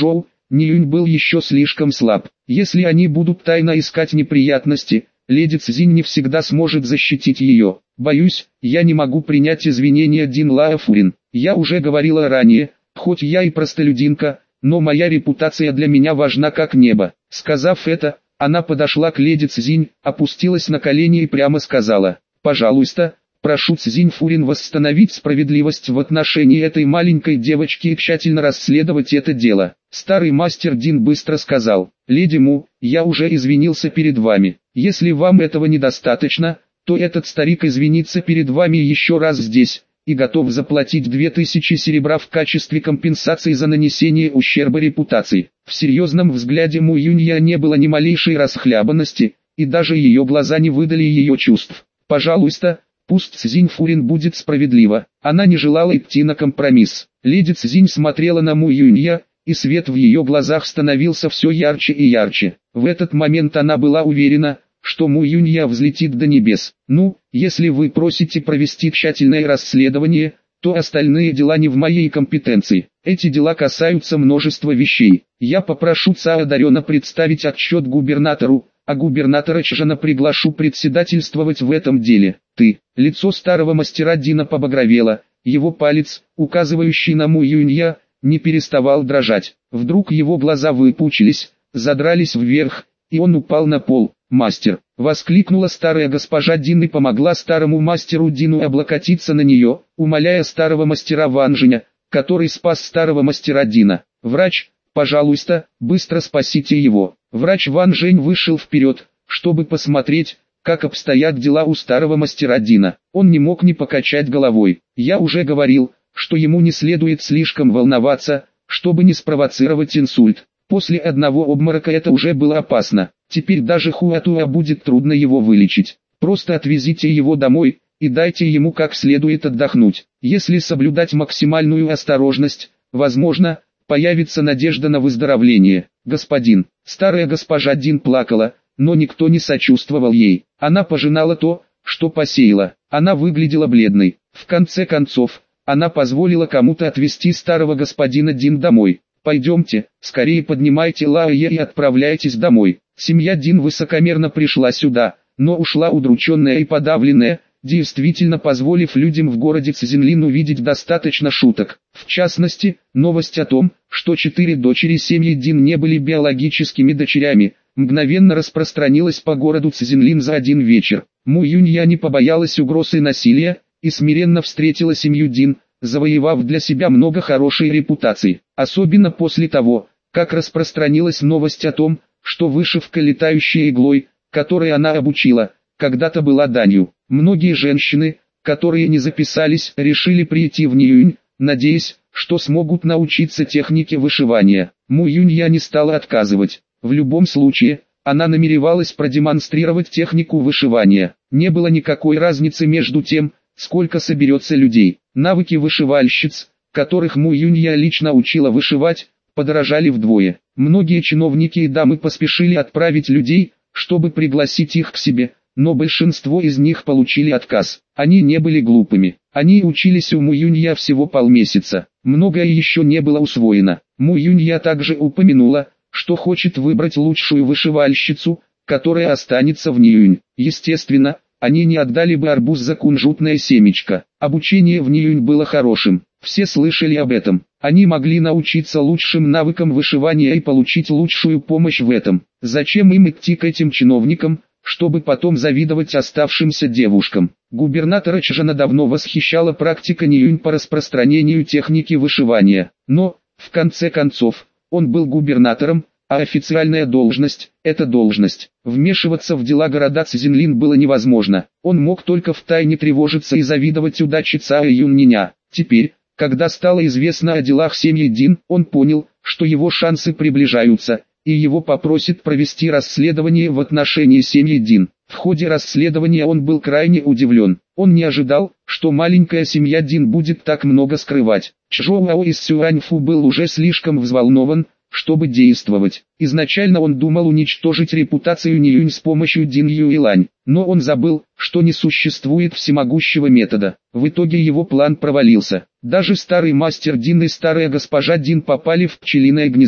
Ниюнь был еще слишком слаб. Если они будут тайно искать неприятности, леди Цзинь не всегда сможет защитить ее. Боюсь, я не могу принять извинения Дин Лаофурин. Я уже говорила ранее, хоть я и простолюдинка, но моя репутация для меня важна как небо. Сказав это, она подошла к леди Цзинь, опустилась на колени и прямо сказала: «Пожалуйста, прошу Цзинь Фурин восстановить справедливость в отношении этой маленькой девочки и тщательно расследовать это дело». Старый мастер Дин быстро сказал: «Леди Му, я уже извинился перед вами. Если вам этого недостаточно, то этот старик извинится перед вами еще раз здесь, и готов заплатить 2000 серебра в качестве компенсации за нанесение ущерба репутации». В серьезном взгляде Му Юнья не было ни малейшей расхлябанности, и даже ее глаза не выдали ее чувств. «Пожалуйста, пусть Цзинь Фурин будет справедлива». Она не желала идти на компромисс. Леди Цзинь смотрела на Му Юнья, и свет в ее глазах становился все ярче и ярче. В этот момент она была уверена, что Му Юнья взлетит до небес. «Ну, если вы просите провести тщательное расследование, то остальные дела не в моей компетенции. Эти дела касаются множества вещей. Я попрошу Цао Дарена представить отчет губернатору, а губернатора Чжана приглашу председательствовать в этом деле. Ты». Лицо старого мастера Дина побагровело, его палец, указывающий на Му Юнья, не переставал дрожать. Вдруг его глаза выпучились, задрались вверх, и он упал на пол. «Мастер!» — воскликнула старая госпожа Дин и помогла старому мастеру Дину облокотиться на нее, умоляя старого мастера Ван Жиня, который спас старого мастера Дина. «Врач, пожалуйста, быстро спасите его». Врач Ван Жень вышел вперед, чтобы посмотреть, как обстоят дела у старого мастера Дина. Он не мог не покачать головой. «Я уже говорил, что ему не следует слишком волноваться, чтобы не спровоцировать инсульт. После одного обморока это уже было опасно. Теперь даже Хуатуа будет трудно его вылечить. Просто отвезите его домой, и дайте ему как следует отдохнуть. Если соблюдать максимальную осторожность, возможно, появится надежда на выздоровление». «Господин». Старая госпожа Дин плакала, но никто не сочувствовал ей. Она пожинала то, что посеяла. Она выглядела бледной. В конце концов, она позволила кому-то отвезти старого господина Дин домой. «Пойдемте, скорее поднимайте Лаое и отправляйтесь домой». Семья Дин высокомерно пришла сюда, но ушла удрученная и подавленная, действительно позволив людям в городе Цзинлин увидеть достаточно шуток. В частности, новость о том, что 4 дочери семьи Дин не были биологическими дочерями, мгновенно распространилась по городу Цзинлин за один вечер. Му Юнья не побоялась угроз и насилия, и смиренно встретила семью Дин, завоевав для себя много хорошей репутации. Особенно после того, как распространилась новость о том, что вышивка летающей иглой, которой она обучила, когда-то была данью. Многие женщины, которые не записались, решили прийти в Ниюнь, надеясь, что смогут научиться технике вышивания. Му Юнья не стала отказывать. В любом случае, она намеревалась продемонстрировать технику вышивания. Не было никакой разницы между тем, сколько соберется людей. Навыки вышивальщиц, которых Му Юнья лично учила вышивать, подорожали вдвое. Многие чиновники и дамы поспешили отправить людей, чтобы пригласить их к себе, но большинство из них получили отказ. Они не были глупыми. Они учились у Му Юнья всего полмесяца. Многое еще не было усвоено. Му Юнья также упомянула, что хочет выбрать лучшую вышивальщицу, которая останется в Ниюнь. Естественно, они не отдали бы арбуз за кунжутное семечко. Обучение в Ниюнь было хорошим. Все слышали об этом. Они могли научиться лучшим навыкам вышивания и получить лучшую помощь в этом. Зачем им идти к этим чиновникам, чтобы потом завидовать оставшимся девушкам? Губернатора Чжана давно восхищала практика Ниюнь по распространению техники вышивания. Но, в конце концов, он был губернатором, а официальная должность – это должность. Вмешиваться в дела города Цзинлин было невозможно. Он мог только втайне тревожиться и завидовать удаче Цао Юньниня. Теперь, когда стало известно о делах семьи Дин, он понял, что его шансы приближаются, и его попросят провести расследование в отношении семьи Дин. В ходе расследования он был крайне удивлен. Он не ожидал, что маленькая семья Дин будет так много скрывать. Чжоуао из Сюаньфу был уже слишком взволнован, чтобы действовать. Изначально он думал уничтожить репутацию Ниюнь с помощью Дин Юйлань, но он забыл, что не существует всемогущего метода. В итоге его план провалился. Даже старый мастер Дин и старая госпожа Дин попали в пчелиное гнездо.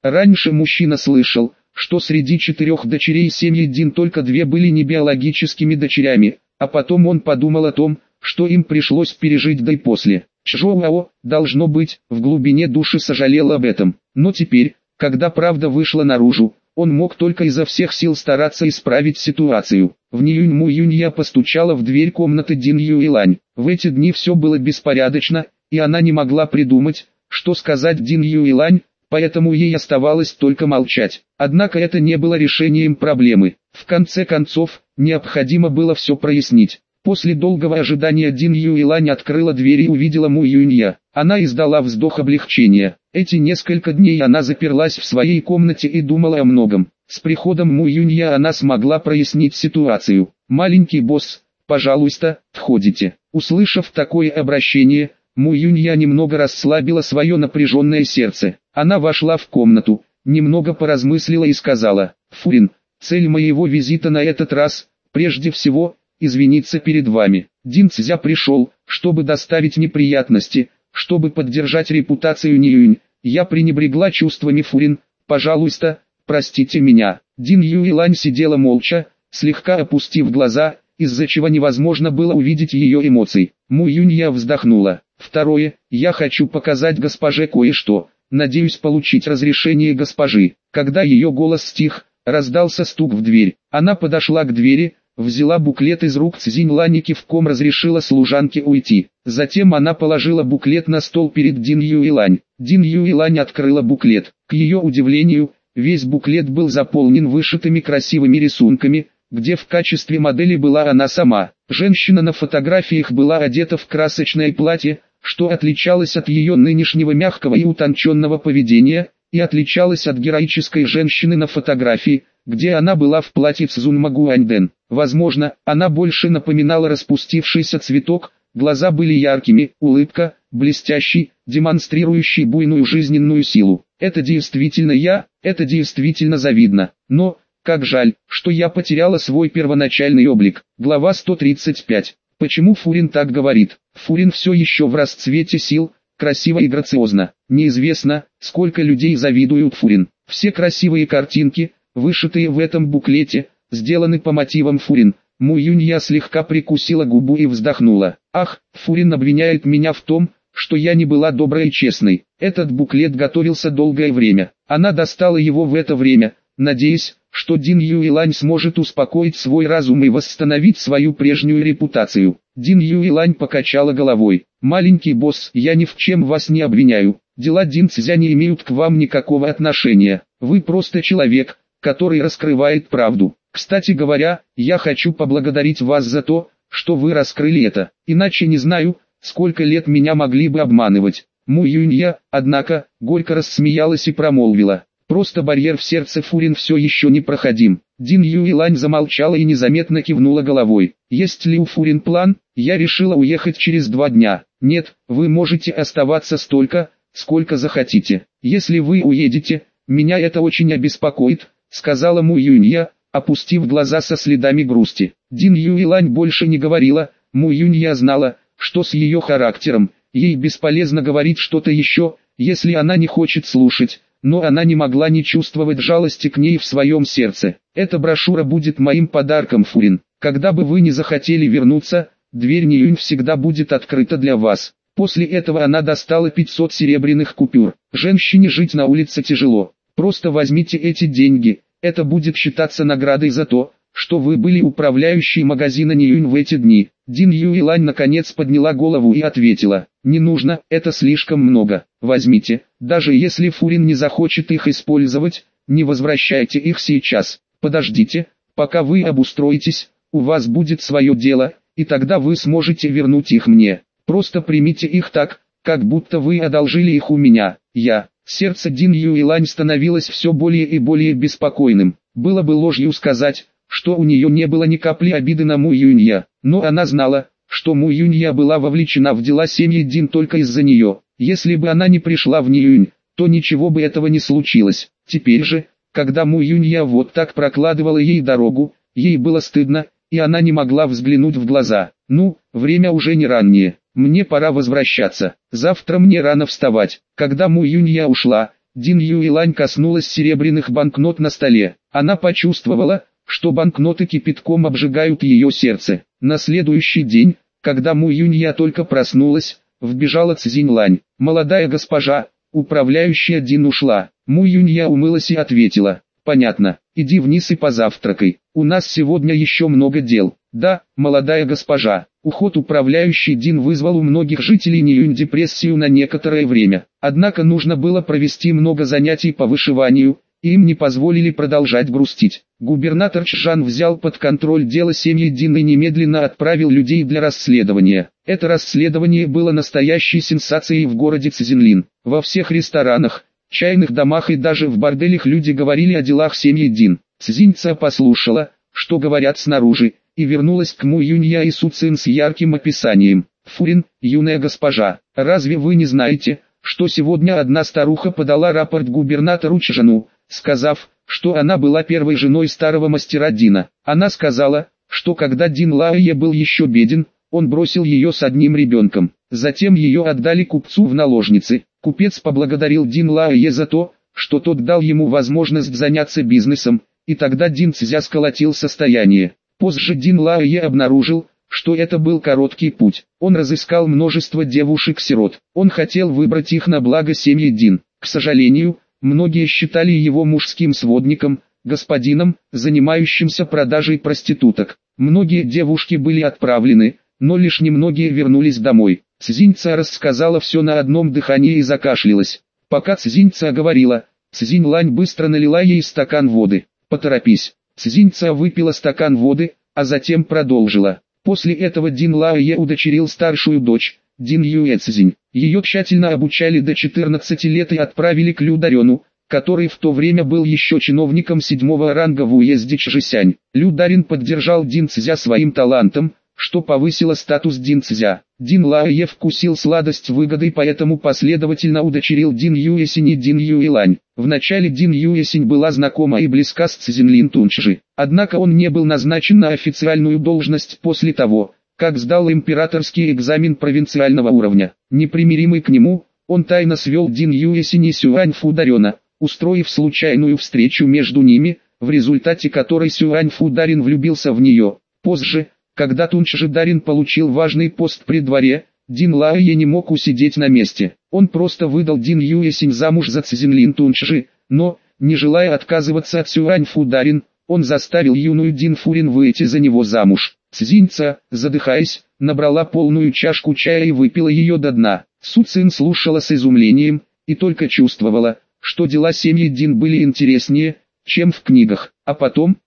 Раньше мужчина слышал, что среди 4 дочерей семьи Дин только 2 были не биологическими дочерями, а потом он подумал о том, что им пришлось пережить до и после. Чжоуао, должно быть, в глубине души сожалел об этом, но теперь, когда правда вышла наружу, он мог только изо всех сил стараться исправить ситуацию. В Ниюнь Му Юнья постучала в дверь комнаты Дин Юйлань. В эти дни все было беспорядочно, и она не могла придумать, что сказать Дин Юйлань, поэтому ей оставалось только молчать. Однако это не было решением проблемы. В конце концов, необходимо было все прояснить. После долгого ожидания Дин Юйлань открыла дверь и увидела Му Юнья. Она издала вздох облегчения. Эти несколько дней она заперлась в своей комнате и думала о многом. С приходом Му Юнья она смогла прояснить ситуацию. «Маленький босс, пожалуйста, входите». Услышав такое обращение, Му Юнья немного расслабила свое напряженное сердце. Она вошла в комнату, немного поразмыслила и сказала: «Фурин, цель моего визита на этот раз, прежде всего, извиниться перед вами. Дин Цзя пришел, чтобы доставить неприятности, чтобы поддержать репутацию Ниюнь. Я пренебрегла чувствами Фурин, пожалуйста, простите меня». Дин Юйлань сидела молча, слегка опустив глаза, из-за чего невозможно было увидеть ее эмоций. Му Юнья вздохнула. «Второе, я хочу показать госпоже кое-что, надеюсь получить разрешение госпожи». Когда ее голос стих, раздался стук в дверь. Она подошла к двери, взяла буклет из рук Цзиньлань и кивком разрешила служанке уйти. Затем она положила буклет на стол перед Дин Юйлань. Дин Юйлань открыла буклет. К ее удивлению, весь буклет был заполнен вышитыми красивыми рисунками, где в качестве модели была она сама. Женщина на фотографиях была одета в красочное платье, что отличалось от ее нынешнего мягкого и утонченного поведения, и отличалось от героической женщины на фотографии, где она была в платье Цзуньма Гуаньдэн. Возможно, она больше напоминала распустившийся цветок, глаза были яркими, улыбка, блестящей, демонстрирующей буйную жизненную силу. Это действительно я, это действительно завидно. Но, как жаль, что я потеряла свой первоначальный облик. Глава 135. Почему Фурин так говорит? Фурин все еще в расцвете сил, красиво и грациозно. Неизвестно, сколько людей завидуют Фурин. Все красивые картинки, вышитые в этом буклете, сделаны по мотивам Фурин. Му Юнья слегка прикусила губу и вздохнула. «Ах, Фурин обвиняет меня в том, что я не была доброй и честной». Этот буклет готовился долгое время. Она достала его в это время, надеясь, что Дин Юйлань сможет успокоить свой разум и восстановить свою прежнюю репутацию. Дин Юйлань покачала головой. «Маленький босс, я ни в чем вас не обвиняю. Дела Дин Цзя не имеют к вам никакого отношения. Вы просто человек, который раскрывает правду. Кстати говоря, я хочу поблагодарить вас за то, что вы раскрыли это. Иначе не знаю, сколько лет меня могли бы обманывать». Му Юнья, однако, горько рассмеялась и промолвила: «Просто барьер в сердце Фурин все еще не проходим». Дин Юйлань замолчала и незаметно кивнула головой. «Есть ли у Фурин план? Я решила уехать через 2 дня. Нет, вы можете оставаться столько, сколько захотите. Если вы уедете, меня это очень обеспокоит», сказала Му Юнья, опустив глаза со следами грусти. Дин Юйлань больше не говорила. Му Юнья знала, что с ее характером, ей бесполезно говорить что-то еще, если она не хочет слушать. Но она не могла не чувствовать жалости к ней в своем сердце. «Эта брошюра будет моим подарком, Фурин. Когда бы вы не захотели вернуться, дверь Ниюнь всегда будет открыта для вас». После этого она достала 500 серебряных купюр. «Женщине жить на улице тяжело. Просто возьмите эти деньги, это будет считаться наградой за то, что вы были управляющей магазина Ниюнь в эти дни». Дин Юйлань наконец подняла голову и ответила: «Не нужно, это слишком много. Возьмите, даже если Фурин не захочет их использовать, не возвращайте их сейчас. Подождите, пока вы обустроитесь, у вас будет свое дело, и тогда вы сможете вернуть их мне. Просто примите их так, как будто вы одолжили их у меня». Сердце Дин Юйлань становилось все более и более беспокойным. Было бы ложью сказать, что у нее не было ни капли обиды на Му Юнья, но она знала, что Му Юнья была вовлечена в дела семьи Дин только из-за нее. Если бы она не пришла в Ниюнь, то ничего бы этого не случилось. Теперь же, когда Му Юнья вот так прокладывала ей дорогу, ей было стыдно, и она не могла взглянуть в глаза. «Ну, время уже не раннее, мне пора возвращаться, завтра мне рано вставать». Когда Му Юнья ушла, Дин Юэлань коснулась серебряных банкнот на столе. Она почувствовала, что банкноты кипятком обжигают ее сердце. На следующий день, когда Му Юнья только проснулась, вбежала Цзиньлань. «Молодая госпожа, управляющая Дин ушла». Му Юнья умылась и ответила: «Понятно, иди вниз и позавтракай, у нас сегодня еще много дел». «Да, молодая госпожа». Уход управляющей Дин вызвал у многих жителей Ниюнь депрессию на некоторое время. Однако нужно было провести много занятий по вышиванию, и им не позволили продолжать грустить. Губернатор Чжан взял под контроль дело семьи Дин и немедленно отправил людей для расследования. Это расследование было настоящей сенсацией в городе Цзинлин. Во всех ресторанах, чайных домах и даже в борделях люди говорили о делах семьи Дин. Цзиньца послушала, что говорят снаружи, и вернулась к Му Юнья и Су Цин с ярким описанием. «Фурин, юная госпожа, разве вы не знаете, что сегодня одна старуха подала рапорт губернатору Чжану, сказав, что она была первой женой старого мастера Дина? Она сказала, что когда Дин Лаое был еще беден, он бросил ее с одним ребенком. Затем ее отдали купцу в наложницы. Купец поблагодарил Дин Лаое за то, что тот дал ему возможность заняться бизнесом, и тогда Дин Цзя сколотил состояние. Позже Дин Лаое обнаружил, что это был короткий путь. Он разыскал множество девушек-сирот. Он хотел выбрать их на благо семьи Дин. К сожалению, многие считали его мужским сводником, господином, занимающимся продажей проституток. Многие девушки были отправлены, но лишь немногие вернулись домой. Цзиньца рассказала все на одном дыхании и закашлялась. Пока Цзиньца говорила, Цзиньлань быстро налила ей стакан воды. «Поторопись». Цзиньца выпила стакан воды, а затем продолжила. После этого Дин Лаое удочерил старшую дочь, Дин Юэцзинь. Ее тщательно обучали до 14 лет и отправили к Лю Дарену, который в то время был еще чиновником 7-го ранга в уезде Чжисянь. Лю Дарин поддержал Дин Цзя своим талантом, что повысило статус Дин Цзя. Дин Лаое вкусил сладость выгоды и поэтому последовательно удочерил Дин Юэсинь и Дин Юэлань. Вначале Дин Юэсинь была знакома и близка с Цзинлин Тунчжи, однако он не был назначен на официальную должность после того, как сдал императорский экзамен провинциального уровня. Непримиримый к нему, он тайно свел Дин Юэсинь и Сюань Фу Дарена, устроив случайную встречу между ними, в результате которой Сюань Фу Дарин влюбился в нее. Позже, когда Тунчжи Дарин получил важный пост при дворе, Дин Лаое не мог усидеть на месте. Он просто выдал Дин Юэсинь замуж за Цзинлин Тунчжи, но, не желая отказываться от Сюань Фу Дарин, он заставил юную Дин Фурин выйти за него замуж. Цзиньца, задыхаясь, набрала полную чашку чая и выпила ее до дна. Су Цин слушала с изумлением, и только чувствовала, что дела семьи Дин были интереснее, чем в книгах. А потом,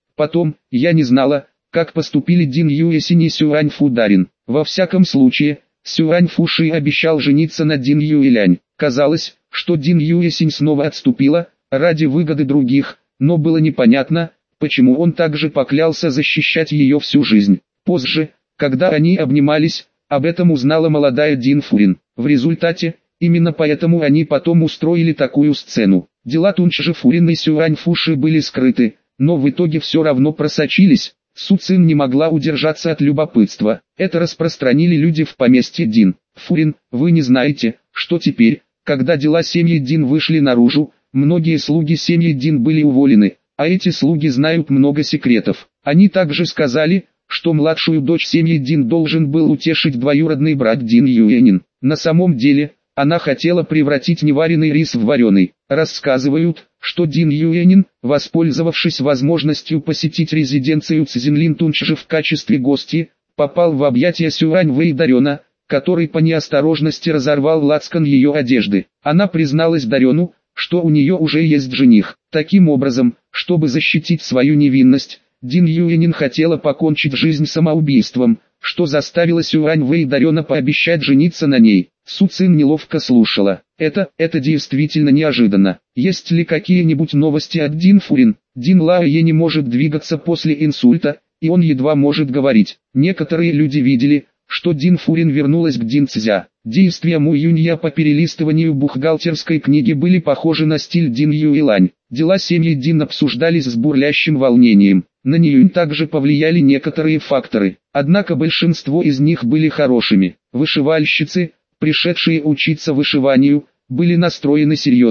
я не знала, как поступили Дин Юэсинь и Сюань Фу Дарин. Во всяком случае, Сюань Фуши обещал жениться на Дин Юэлянь. Казалось, что Дин Юэсинь снова отступила, ради выгоды других, но было непонятно, почему он также поклялся защищать ее всю жизнь. Позже, когда они обнимались, об этом узнала молодая Дин Фурин. В результате, именно поэтому они потом устроили такую сцену. Дела Тунчжи Фурин и Сюань Фуши были скрыты, но в итоге все равно просочились. Су Цин не могла удержаться от любопытства. Это распространили люди в поместье Дин. «Фурин, вы не знаете, что теперь, когда дела семьи Дин вышли наружу, многие слуги семьи Дин были уволены, а эти слуги знают много секретов. Они также сказали, что младшую дочь семьи Дин должен был утешить двоюродный брат Дин Юэнин. На самом деле, она хотела превратить невареный рис в вареный. Рассказывают, что Дин Юэнин, воспользовавшись возможностью посетить резиденцию Цзинлин Тунчжи в качестве гостя, попал в объятия Сюань Вэй Дарена, который по неосторожности разорвал лацкан ее одежды. Она призналась Дарену, что у нее уже есть жених. Таким образом, чтобы защитить свою невинность, Дин Юэнин хотела покончить жизнь самоубийством, что заставило Сюань Вэй Дарена пообещать жениться на ней. Су Цин неловко слушала. Это действительно неожиданно. Есть ли какие-нибудь новости от Дин Фурин? Дин Лаое не может двигаться после инсульта, и он едва может говорить. Некоторые люди видели, что Дин Фурин вернулась к Дин Цзя. Действия Му Юнья по перелистыванию бухгалтерской книги были похожи на стиль Дин Юэлань. Дела семьи Дин обсуждались с бурлящим волнением. На Ниюнь также повлияли некоторые факторы, однако большинство из них были хорошими. Вышивальщицы, пришедшие учиться вышиванию, были настроены серьезно.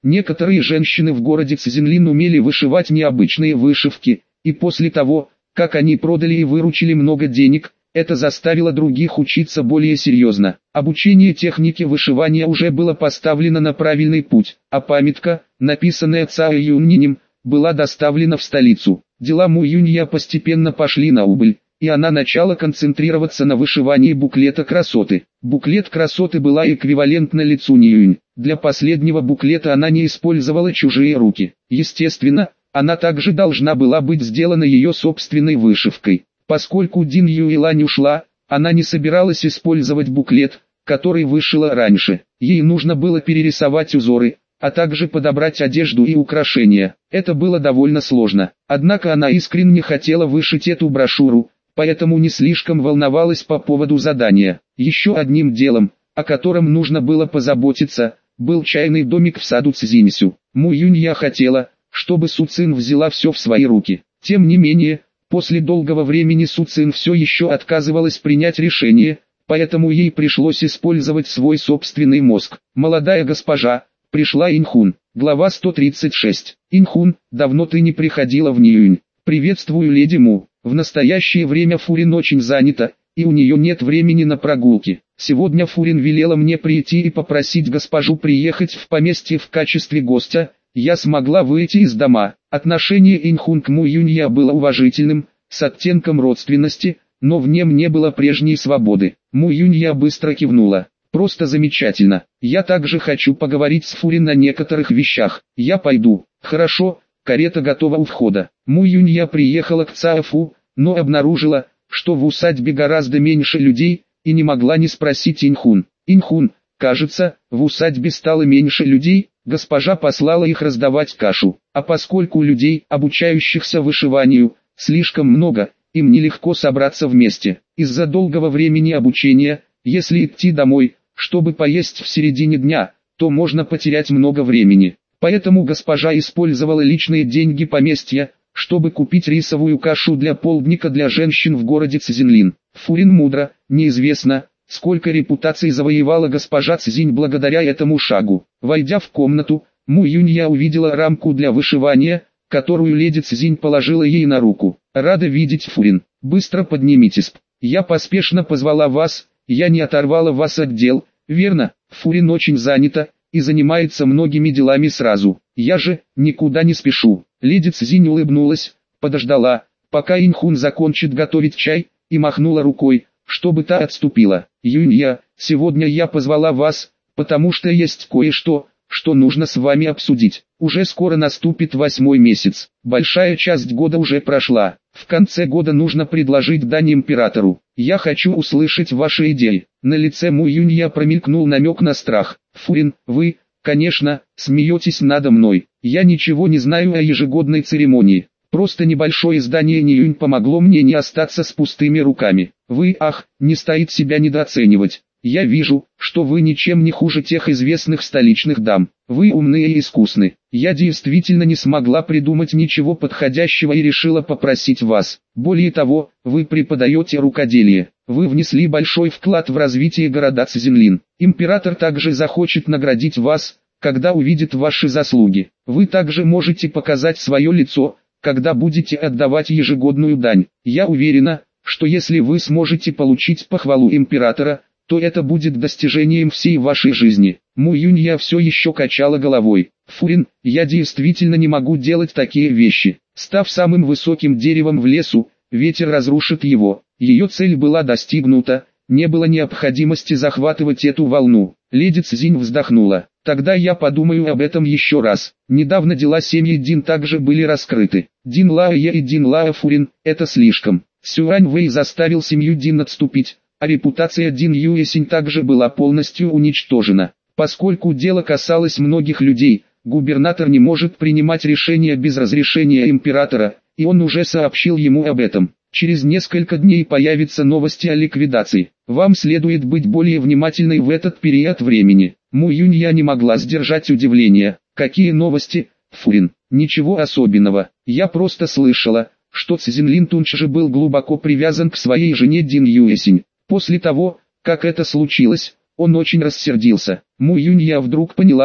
Некоторые женщины в городе Цзинлин умели вышивать необычные вышивки, и после того, как они продали и выручили много денег, это заставило других учиться более серьезно. Обучение технике вышивания уже было поставлено на правильный путь, а памятка, написанная Цао Юньнинем, была доставлена в столицу. Дела Му Юнья постепенно пошли на убыль, и она начала концентрироваться на вышивании буклета красоты. Буклет красоты была эквивалентна лицу Ньюнь. Для последнего буклета она не использовала чужие руки. Естественно, она также должна была быть сделана ее собственной вышивкой. Поскольку Дин Юйлань ушла, она не собиралась использовать буклет, который вышила раньше. Ей нужно было перерисовать узоры, а также подобрать одежду и украшения. Это было довольно сложно. Однако она искренне хотела вышить эту брошюру, поэтому не слишком волновалась по поводу задания. Еще одним делом, о котором нужно было позаботиться, был чайный домик в саду Цзиньсю. Му Юнья хотела, чтобы Су Цин взяла все в свои руки. Тем не менее, после долгого времени Су Цин все еще отказывалась принять решение, поэтому ей пришлось использовать свой собственный мозг. Молодая госпожа, пришла Инхун. Глава 136. Инхун, давно ты не приходила в Ниюнь. Приветствую, леди Му. В настоящее время Фурин очень занята, и у нее нет времени на прогулки. Сегодня Фурин велела мне прийти и попросить госпожу приехать в поместье в качестве гостя. Я смогла выйти из дома. Отношение Инхун к Му Юнья было уважительным, с оттенком родственности, но в нем не было прежней свободы. Му Юнья быстро кивнула. Просто замечательно. Я также хочу поговорить с Фурин о некоторых вещах. Я пойду. Хорошо, карета готова у входа. Му Юнья приехала к Цаофу, но обнаружила, что в усадьбе гораздо меньше людей, и не могла не спросить Инхун. Инхун, кажется, в усадьбе стало меньше людей. Госпожа послала их раздавать кашу, а поскольку людей, обучающихся вышиванию, слишком много, им нелегко собраться вместе. Из-за долгого времени обучения, если идти домой, чтобы поесть в середине дня, то можно потерять много времени. Поэтому госпожа использовала личные деньги поместья, чтобы купить рисовую кашу для полдника для женщин в городе Цзинлин. Фурин мудро, неизвестно, сколько репутаций завоевала госпожа Цзинь благодаря этому шагу. Войдя в комнату, Му Юнья увидела рамку для вышивания, которую леди Цзинь положила ей на руку. Рада видеть, Фурин. Быстро поднимитесь. Я поспешно позвала вас, я не оторвала вас от дел, верно? Фурин очень занята и занимается многими делами сразу. Я же никуда не спешу. Леди Цзинь улыбнулась, подождала, пока Инхун закончит готовить чай, и махнула рукой, чтобы та отступила. Юнья, сегодня я позвала вас, потому что есть кое-что, что нужно с вами обсудить. Уже скоро наступит 8-й месяц. Большая часть года уже прошла. В конце года нужно предложить дань императору. Я хочу услышать ваши идеи. На лице Му Юнья промелькнул намек на страх. Фурин, вы, конечно, смеетесь надо мной. Я ничего не знаю о ежегодной церемонии. Просто небольшое издание Ниюнь помогло мне не остаться с пустыми руками. Вы, не стоит себя недооценивать. Я вижу, что вы ничем не хуже тех известных столичных дам. Вы умны и искусны. Я действительно не смогла придумать ничего подходящего и решила попросить вас. Более того, вы преподаете рукоделие. Вы внесли большой вклад в развитие города Цзинлин. Император также захочет наградить вас, когда увидит ваши заслуги. Вы также можете показать свое лицо, когда будете отдавать ежегодную дань. Я уверена, что если вы сможете получить похвалу императора, то это будет достижением всей вашей жизни. Му Юнья все еще качала головой. Фурин, я действительно не могу делать такие вещи. Став самым высоким деревом в лесу, ветер разрушит его. Ее цель была достигнута, не было необходимости захватывать эту волну. Леди Цзинь вздохнула. Тогда я подумаю об этом еще раз. Недавно дела семьи Дин также были раскрыты. Дин Лао и Дин Лао Фурин, это слишком. Сюань Вэй заставил семью Дин отступить, а репутация Дин Юэсинь также была полностью уничтожена. Поскольку дело касалось многих людей, губернатор не может принимать решения без разрешения императора, и он уже сообщил ему об этом. Через несколько дней появятся новости о ликвидации. Вам следует быть более внимательной в этот период времени. Му Юнья не могла сдержать удивление. Какие новости, Фурин? Ничего особенного. Я просто слышала, что Цзинлин Тунчжи был глубоко привязан к своей жене Дин Юэсинь. После того, как это случилось, он очень рассердился. Му Юнья вдруг поняла,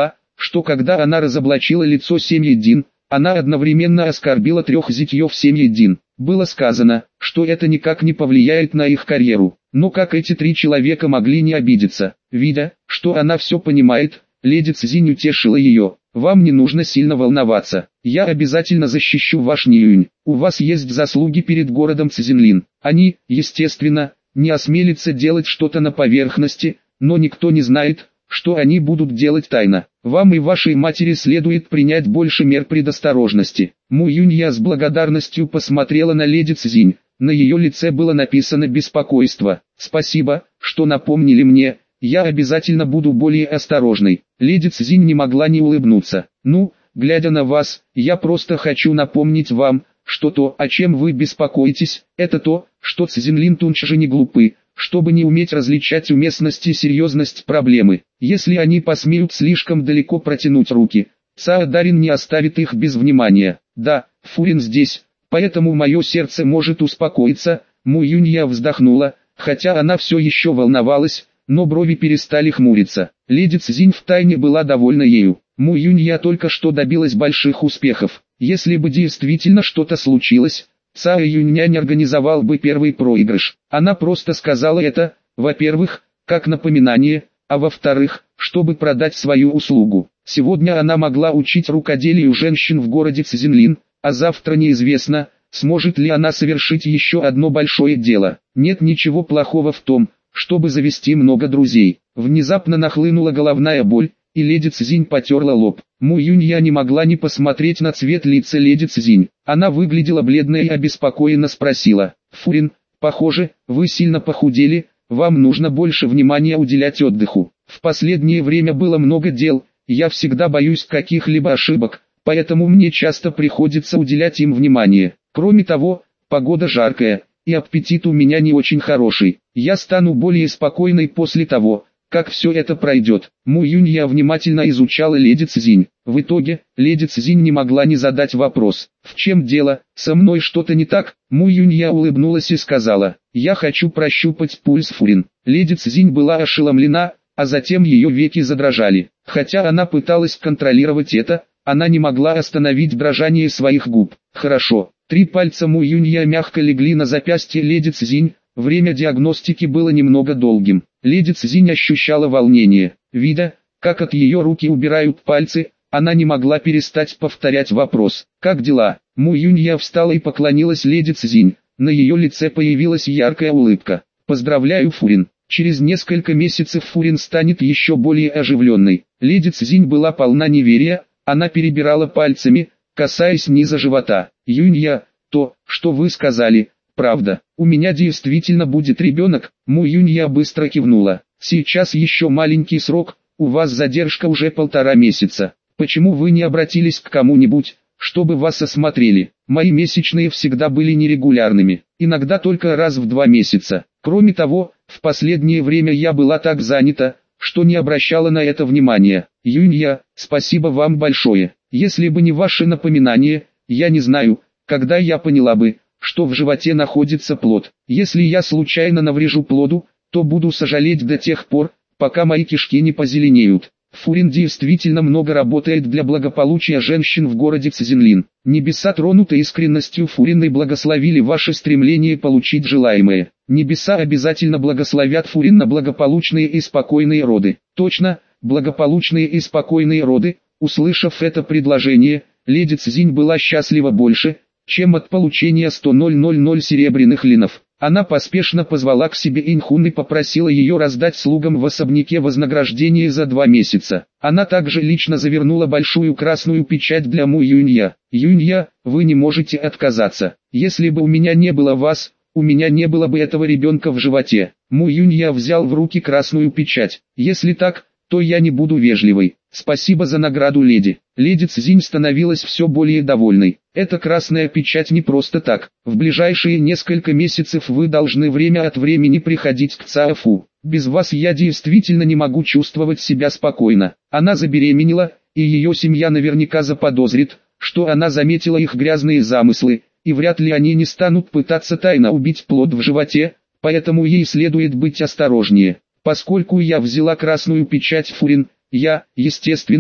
что когда она разоблачила лицо семьи Дин, она одновременно оскорбила 3 зятьев семьи Дин. Было сказано, что это никак не повлияет на их карьеру. Но как эти 3 человека могли не обидеться? Видя, что она все понимает, леди Цзинь утешила ее. «Вам не нужно сильно волноваться. Я обязательно защищу ваш Ниюнь. У вас есть заслуги перед городом Цзинлин. Они, естественно, не осмелятся делать что-то на поверхности, но никто не знает, что они будут делать тайно. Вам и вашей матери следует принять больше мер предосторожности». Му Юнья с благодарностью посмотрела на леди Цзинь. На ее лице было написано беспокойство. «Спасибо, что напомнили мне. Я обязательно буду более осторожной». Леди Цзинь не могла не улыбнуться. «Ну, глядя на вас, я просто хочу напомнить вам, что то, о чем вы беспокоитесь, это то, что Цзинлин Тунчжи не глупы, чтобы не уметь различать уместность и серьезность проблемы. Если они посмеют слишком далеко протянуть руки, Цао Дарин не оставит их без внимания. Да, Фурин здесь, поэтому мое сердце может успокоиться». Му Юнья вздохнула, хотя она все еще волновалась, но брови перестали хмуриться. Леди Цзинь втайне была довольна ею. Му Юнья только что добилась больших успехов. Если бы действительно что-то случилось, Цао Юньнянь организовал бы первый проигрыш. Она просто сказала это, во-первых, как напоминание, а во-вторых, чтобы продать свою услугу. Сегодня она могла учить рукоделию женщин в городе Цзинлин, а завтра неизвестно, сможет ли она совершить еще одно большое дело. Нет ничего плохого в том, чтобы завести много друзей. Внезапно нахлынула головная боль, и леди Цзинь потерла лоб. Му Юнья не могла не посмотреть на цвет лица леди Цзинь. Она выглядела бледной и обеспокоенно спросила: «Фурин, похоже, вы сильно похудели, вам нужно больше внимания уделять отдыху. В последнее время было много дел, я всегда боюсь каких-либо ошибок, поэтому мне часто приходится уделять им внимание. Кроме того, погода жаркая, и аппетит у меня не очень хороший. Я стану более спокойной после того, как все это пройдет». Му Юнья внимательно изучала леди Цзинь. В итоге, леди Цзинь не могла не задать вопрос: «В чем дело, со мной что-то не так?» Му Юнья улыбнулась и сказала: «Я хочу прощупать пульс Фурин». Леди Цзинь была ошеломлена, а затем ее веки задрожали. Хотя она пыталась контролировать это, она не могла остановить дрожание своих губ. «Хорошо». 3 пальца Му Юнья мягко легли на запястье леди Цзинь. Время диагностики было немного долгим. Леди Цзинь ощущала волнение. Видя, как от ее руки убирают пальцы, она не могла перестать повторять вопрос: «Как дела?» Му Юнья встала и поклонилась леди Цзинь. На ее лице появилась яркая улыбка. «Поздравляю, Фурин. Через несколько месяцев Фурин станет еще более оживленной». Леди Цзинь была полна неверия, она перебирала пальцами, касаясь низа живота. «Юнья, то, что вы сказали, правда, у меня действительно будет ребенок?» Му Юнья быстро кивнула. «Сейчас еще маленький срок, у вас задержка уже 1,5 месяца. Почему вы не обратились к кому-нибудь, чтобы вас осмотрели? Мои месячные всегда были нерегулярными, иногда только раз в 2 месяца. Кроме того, в последнее время я была так занята, что не обращала на это внимания. Юнья, спасибо вам большое. Если бы не ваше напоминание, я не знаю, когда я поняла бы, что в животе находится плод. Если я случайно наврежу плоду, то буду сожалеть до тех пор, пока мои кишки не позеленеют». Фурин действительно много работает для благополучия женщин в городе Цзинлин. Небеса, тронуты искренностью Фурин, и благословили ваше стремление получить желаемое. Небеса обязательно благословят Фурин на благополучные и спокойные роды. Точно, благополучные и спокойные роды. Услышав это предложение, леди Цзинь была счастлива больше, чем от получения 100 000 серебряных линов. Она поспешно позвала к себе Инхун и попросила ее раздать слугам в особняке вознаграждение за 2 месяца. Она также лично завернула большую красную печать для Му Юнья. «Юнья, вы не можете отказаться. Если бы у меня не было вас, у меня не было бы этого ребенка в животе». Му Юнья взял в руки красную печать. «Если так, то я не буду вежливой. Спасибо за награду, леди». Леди Цзинь становилась все более довольной. «Эта красная печать не просто так. В ближайшие несколько месяцев вы должны время от времени приходить к Цаофу. Без вас я действительно не могу чувствовать себя спокойно». Она забеременела, и ее семья наверняка заподозрит, что она заметила их грязные замыслы, и вряд ли они не станут пытаться тайно убить плод в животе, поэтому ей следует быть осторожнее. Поскольку я взяла красную печать Фурин, я, естественно,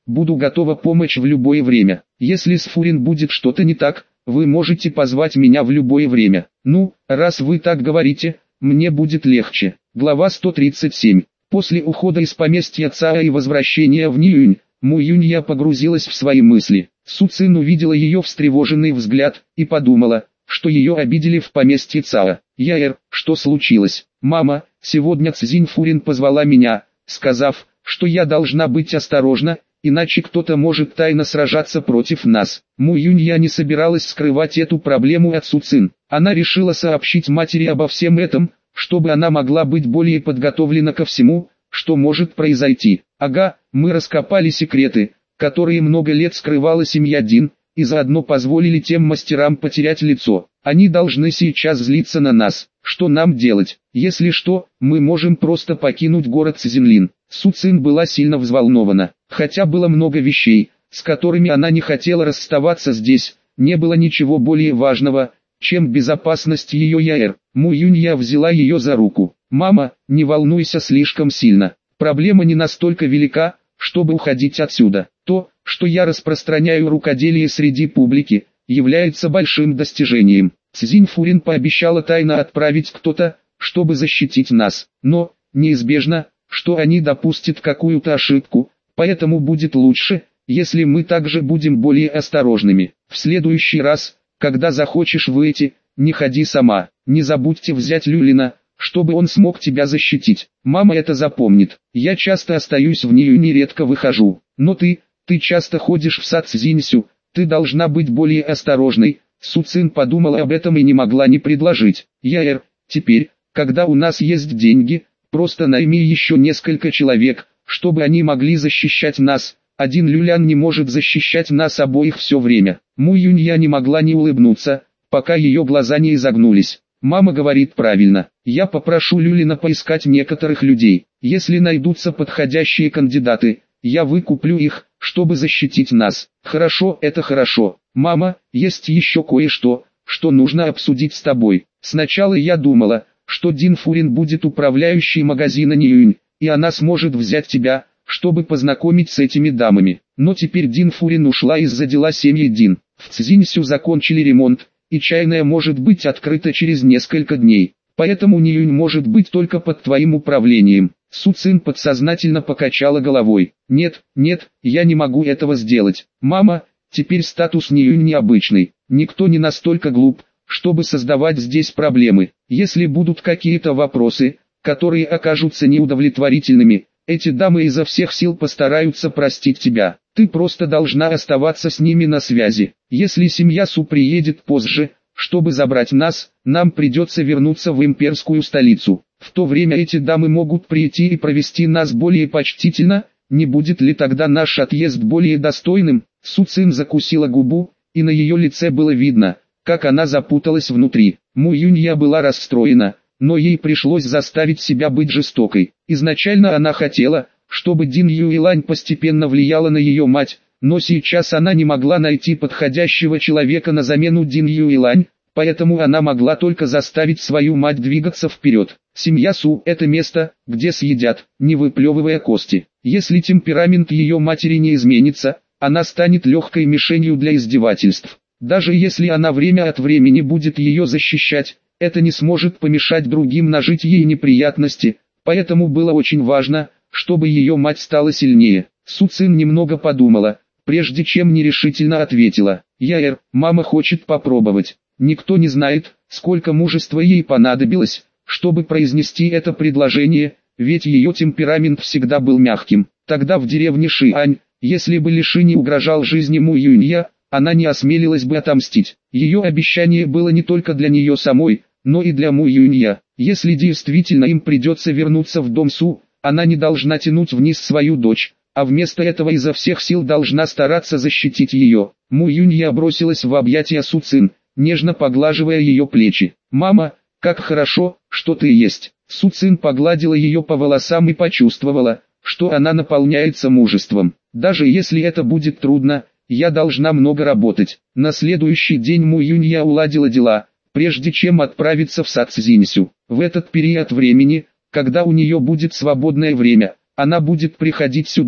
буду готова помочь в любое время. Если с Фурин будет что-то не так, вы можете позвать меня в любое время. Ну, раз вы так говорите, мне будет легче. Глава 137. После ухода из поместья Цао и возвращения в Ниюнь, Му Юнья погрузилась в свои мысли. Су Цин увидела ее встревоженный взгляд и подумала, что ее обидели в поместье Цао. Яэр, что случилось? Мама, сегодня Цзинь Фурин позвала меня, сказав, что я должна быть осторожна, иначе кто-то может тайно сражаться против нас. Му Юнья не собиралась скрывать эту проблему от Су Цин. Она решила сообщить матери обо всем этом, чтобы она могла быть более подготовлена ко всему, что может произойти. Ага, мы раскопали секреты, которые много лет скрывала семья Дин, и заодно позволили тем мастерам потерять лицо. Они должны сейчас злиться на нас. Что нам делать? Если что, мы можем просто покинуть город Цзинлин. Су Цин была сильно взволнована. Хотя было много вещей, с которыми она не хотела расставаться здесь, не было ничего более важного, чем безопасность ее Яэр. Му Юнья взяла ее за руку. «Мама, не волнуйся слишком сильно. Проблема не настолько велика, чтобы уходить отсюда. То, что я распространяю рукоделие среди публики, является большим достижением. Цзинь Фурин пообещала тайно отправить кто-то, чтобы защитить нас. Но, неизбежно, что они допустят какую-то ошибку, поэтому будет лучше, если мы также будем более осторожными. В следующий раз, когда захочешь выйти, не ходи сама. Не забудьте взять Люлина, чтобы он смог тебя защитить. Мама это запомнит. Я часто остаюсь в нее и нередко выхожу. Но ты часто ходишь в сад Цзиньсю, ты должна быть более осторожной». Су Цин подумала об этом и не могла не предложить. «Яэр, теперь, когда у нас есть деньги, просто найми еще несколько человек, чтобы они могли защищать нас. Один Люлян не может защищать нас обоих все время». Му Юнья не могла не улыбнуться, пока ее глаза не изогнулись. «Мама говорит правильно. Я попрошу Люлина поискать некоторых людей. Если найдутся подходящие кандидаты, я выкуплю их, чтобы защитить нас». «Хорошо, это хорошо. Мама, есть еще кое-что, что нужно обсудить с тобой. Сначала я думала, что Дин Фурин будет управляющей магазина Ниюнь, и она сможет взять тебя, чтобы познакомить с этими дамами. Но теперь Дин Фурин ушла из-за дела семьи Дин. В Цзиньсю закончили ремонт, и чайная может быть открыта через несколько дней. Поэтому Ниюнь может быть только под твоим управлением». Су Цин подсознательно покачала головой. «Нет, я не могу этого сделать. Мама, теперь статус Ниюнь необычный. Никто не настолько глуп, чтобы создавать здесь проблемы. Если будут какие-то вопросы, которые окажутся неудовлетворительными, эти дамы изо всех сил постараются простить тебя. Ты просто должна оставаться с ними на связи. Если семья Су приедет позже, чтобы забрать нас, нам придется вернуться в имперскую столицу. В то время эти дамы могут прийти и провести нас более почтительно. Не будет ли тогда наш отъезд более достойным?» Су Цин закусила губу, и на ее лице было видно, как она запуталась внутри. Му Юнья была расстроена, но ей пришлось заставить себя быть жестокой. Изначально она хотела, чтобы Дин Юйлань постепенно влияла на ее мать, но сейчас она не могла найти подходящего человека на замену Дин Юйлань, поэтому она могла только заставить свою мать двигаться вперед. Семья Су – это место, где съедят, не выплевывая кости. Если темперамент ее матери не изменится, она станет легкой мишенью для издевательств. Даже если она время от времени будет ее защищать, это не сможет помешать другим нажить ей неприятности, поэтому было очень важно, чтобы ее мать стала сильнее. Су Цин немного подумала, прежде чем нерешительно ответила. «Яэр, мама хочет попробовать». Никто не знает, сколько мужества ей понадобилось, чтобы произнести это предложение, ведь ее темперамент всегда был мягким. Тогда в деревне Шиань, если бы Ли Ши не угрожал жизни Му Юнья, она не осмелилась бы отомстить. Ее обещание было не только для нее самой, но и для Му Юнья. Если действительно им придется вернуться в дом Су, она не должна тянуть вниз свою дочь, а вместо этого изо всех сил должна стараться защитить ее. Му Юнья бросилась в объятия Су Цин, нежно поглаживая ее плечи. «Мама, как хорошо, что ты есть». Су Цин погладила ее по волосам и почувствовала, что она наполняется мужеством. «Даже если это будет трудно, я должна много работать». На следующий день Му Юнья уладила дела, прежде чем отправиться в сад Цзиньсю. В этот период времени, когда у нее будет свободное время, она будет приходить сюда,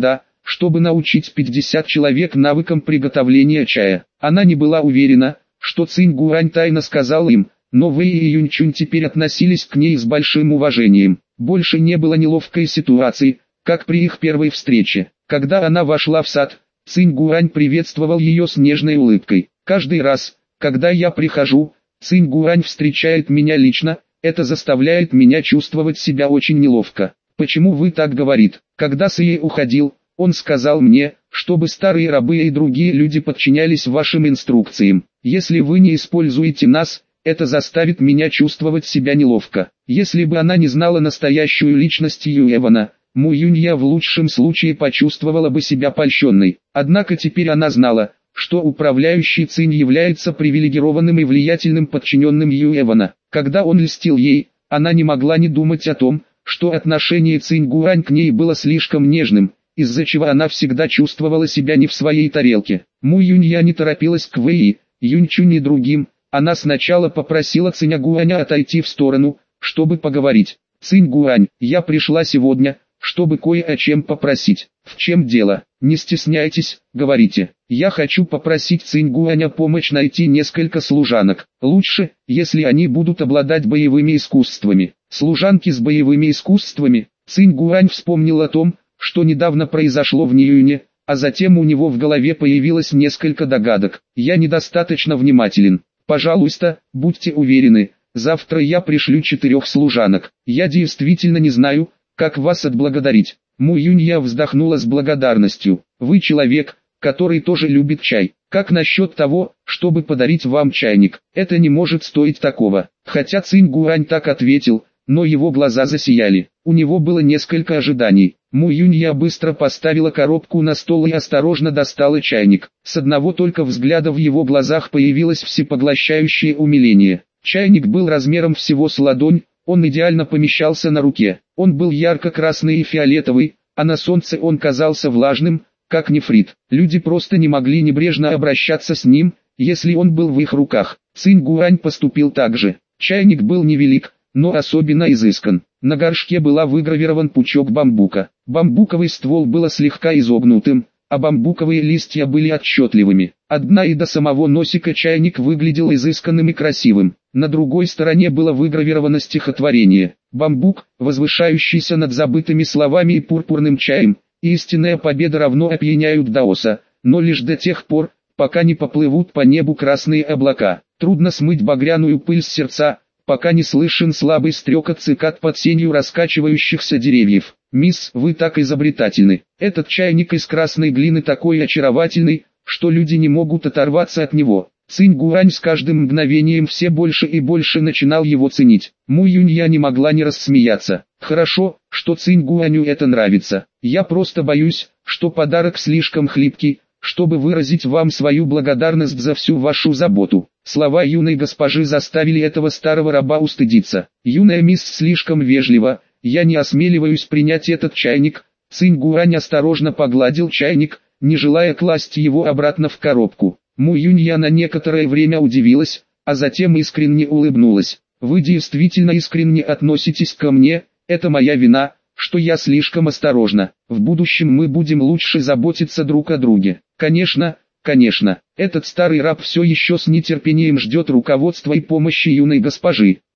чтобы научить 50 человек навыкам приготовления чая. Она не была уверена, что Цинь Гуань тайно сказал им, но Вэй и Юньчунь теперь относились к ней с большим уважением. Больше не было неловкой ситуации, как при их первой встрече. Когда она вошла в сад, Цинь Гуань приветствовал ее с нежной улыбкой. «Каждый раз, когда я прихожу, Цинь Гуань встречает меня лично, это заставляет меня чувствовать себя очень неловко. Почему вы так говорит? Когда Сэй уходил, он сказал мне, чтобы старые рабы и другие люди подчинялись вашим инструкциям. Если вы не используете нас, это заставит меня чувствовать себя неловко». Если бы она не знала настоящую личность Юэвана, Му Юнья в лучшем случае почувствовала бы себя польщенной. Однако теперь она знала, что управляющий Цинь является привилегированным и влиятельным подчиненным Юэвана. Когда он льстил ей, она не могла не думать о том, что отношение Цинь Гуань к ней было слишком нежным, из-за чего она всегда чувствовала себя не в своей тарелке. Му Юнья не торопилась к Вэйи, Юньчунь и другим. Она сначала попросила Цинь Гуаня отойти в сторону, чтобы поговорить. «Цинь Гуань, я пришла сегодня, чтобы кое о чем попросить». «В чем дело? Не стесняйтесь, говорите». «Я хочу попросить Цинь Гуаня помочь найти несколько служанок. Лучше, если они будут обладать боевыми искусствами». «Служанки с боевыми искусствами?» Цинь Гуань вспомнил о том, что недавно произошло в Ниюне, а затем у него в голове появилось несколько догадок. «Я недостаточно внимателен. Пожалуйста, будьте уверены, завтра я пришлю 4 служанок. Я действительно не знаю, как вас отблагодарить». Му Юнья вздохнула с благодарностью. «Вы человек, который тоже любит чай. Как насчет того, чтобы подарить вам чайник? Это не может стоить такого». Хотя Цинь Гуань так ответил, но его глаза засияли. У него было несколько ожиданий. Му Юнья быстро поставила коробку на стол и осторожно достала чайник. С одного только взгляда в его глазах появилось всепоглощающее умиление. Чайник был размером всего с ладонь, он идеально помещался на руке. Он был ярко-красный и фиолетовый, а на солнце он казался влажным, как нефрит. Люди просто не могли небрежно обращаться с ним, если он был в их руках. Цинь Гуань поступил так же. Чайник был невелик, но особенно изыскан. На горшке была выгравирован пучок бамбука. Бамбуковый ствол был слегка изогнутым, а бамбуковые листья были отчетливыми. От дна и до самого носика чайник выглядел изысканным и красивым. На другой стороне было выгравировано стихотворение. «Бамбук, возвышающийся над забытыми словами и пурпурным чаем, истинная победа равно опьяняют даоса, но лишь до тех пор, пока не поплывут по небу красные облака. Трудно смыть багряную пыль с сердца, пока не слышен слабый стрекот цикад под сенью раскачивающихся деревьев. Мисс, вы так изобретательны. Этот чайник из красной глины такой очаровательный, что люди не могут оторваться от него». Цинь Гуань с каждым мгновением все больше и больше начинал его ценить. Му Юнья не могла не рассмеяться. «Хорошо, что Цинь Гуаню это нравится. Я просто боюсь, что подарок слишком хлипкий, чтобы выразить вам свою благодарность за всю вашу заботу». Слова юной госпожи заставили этого старого раба устыдиться. «Юная мисс слишком вежлива, я не осмеливаюсь принять этот чайник». Цинь Гуань осторожно погладил чайник, не желая класть его обратно в коробку. Му Юнья на некоторое время удивилась, а затем искренне улыбнулась. «Вы действительно искренне относитесь ко мне, это моя вина, что я слишком осторожна. В будущем мы будем лучше заботиться друг о друге». «Конечно, конечно». Этот старый раб все еще с нетерпением ждет руководства и помощи юной госпожи.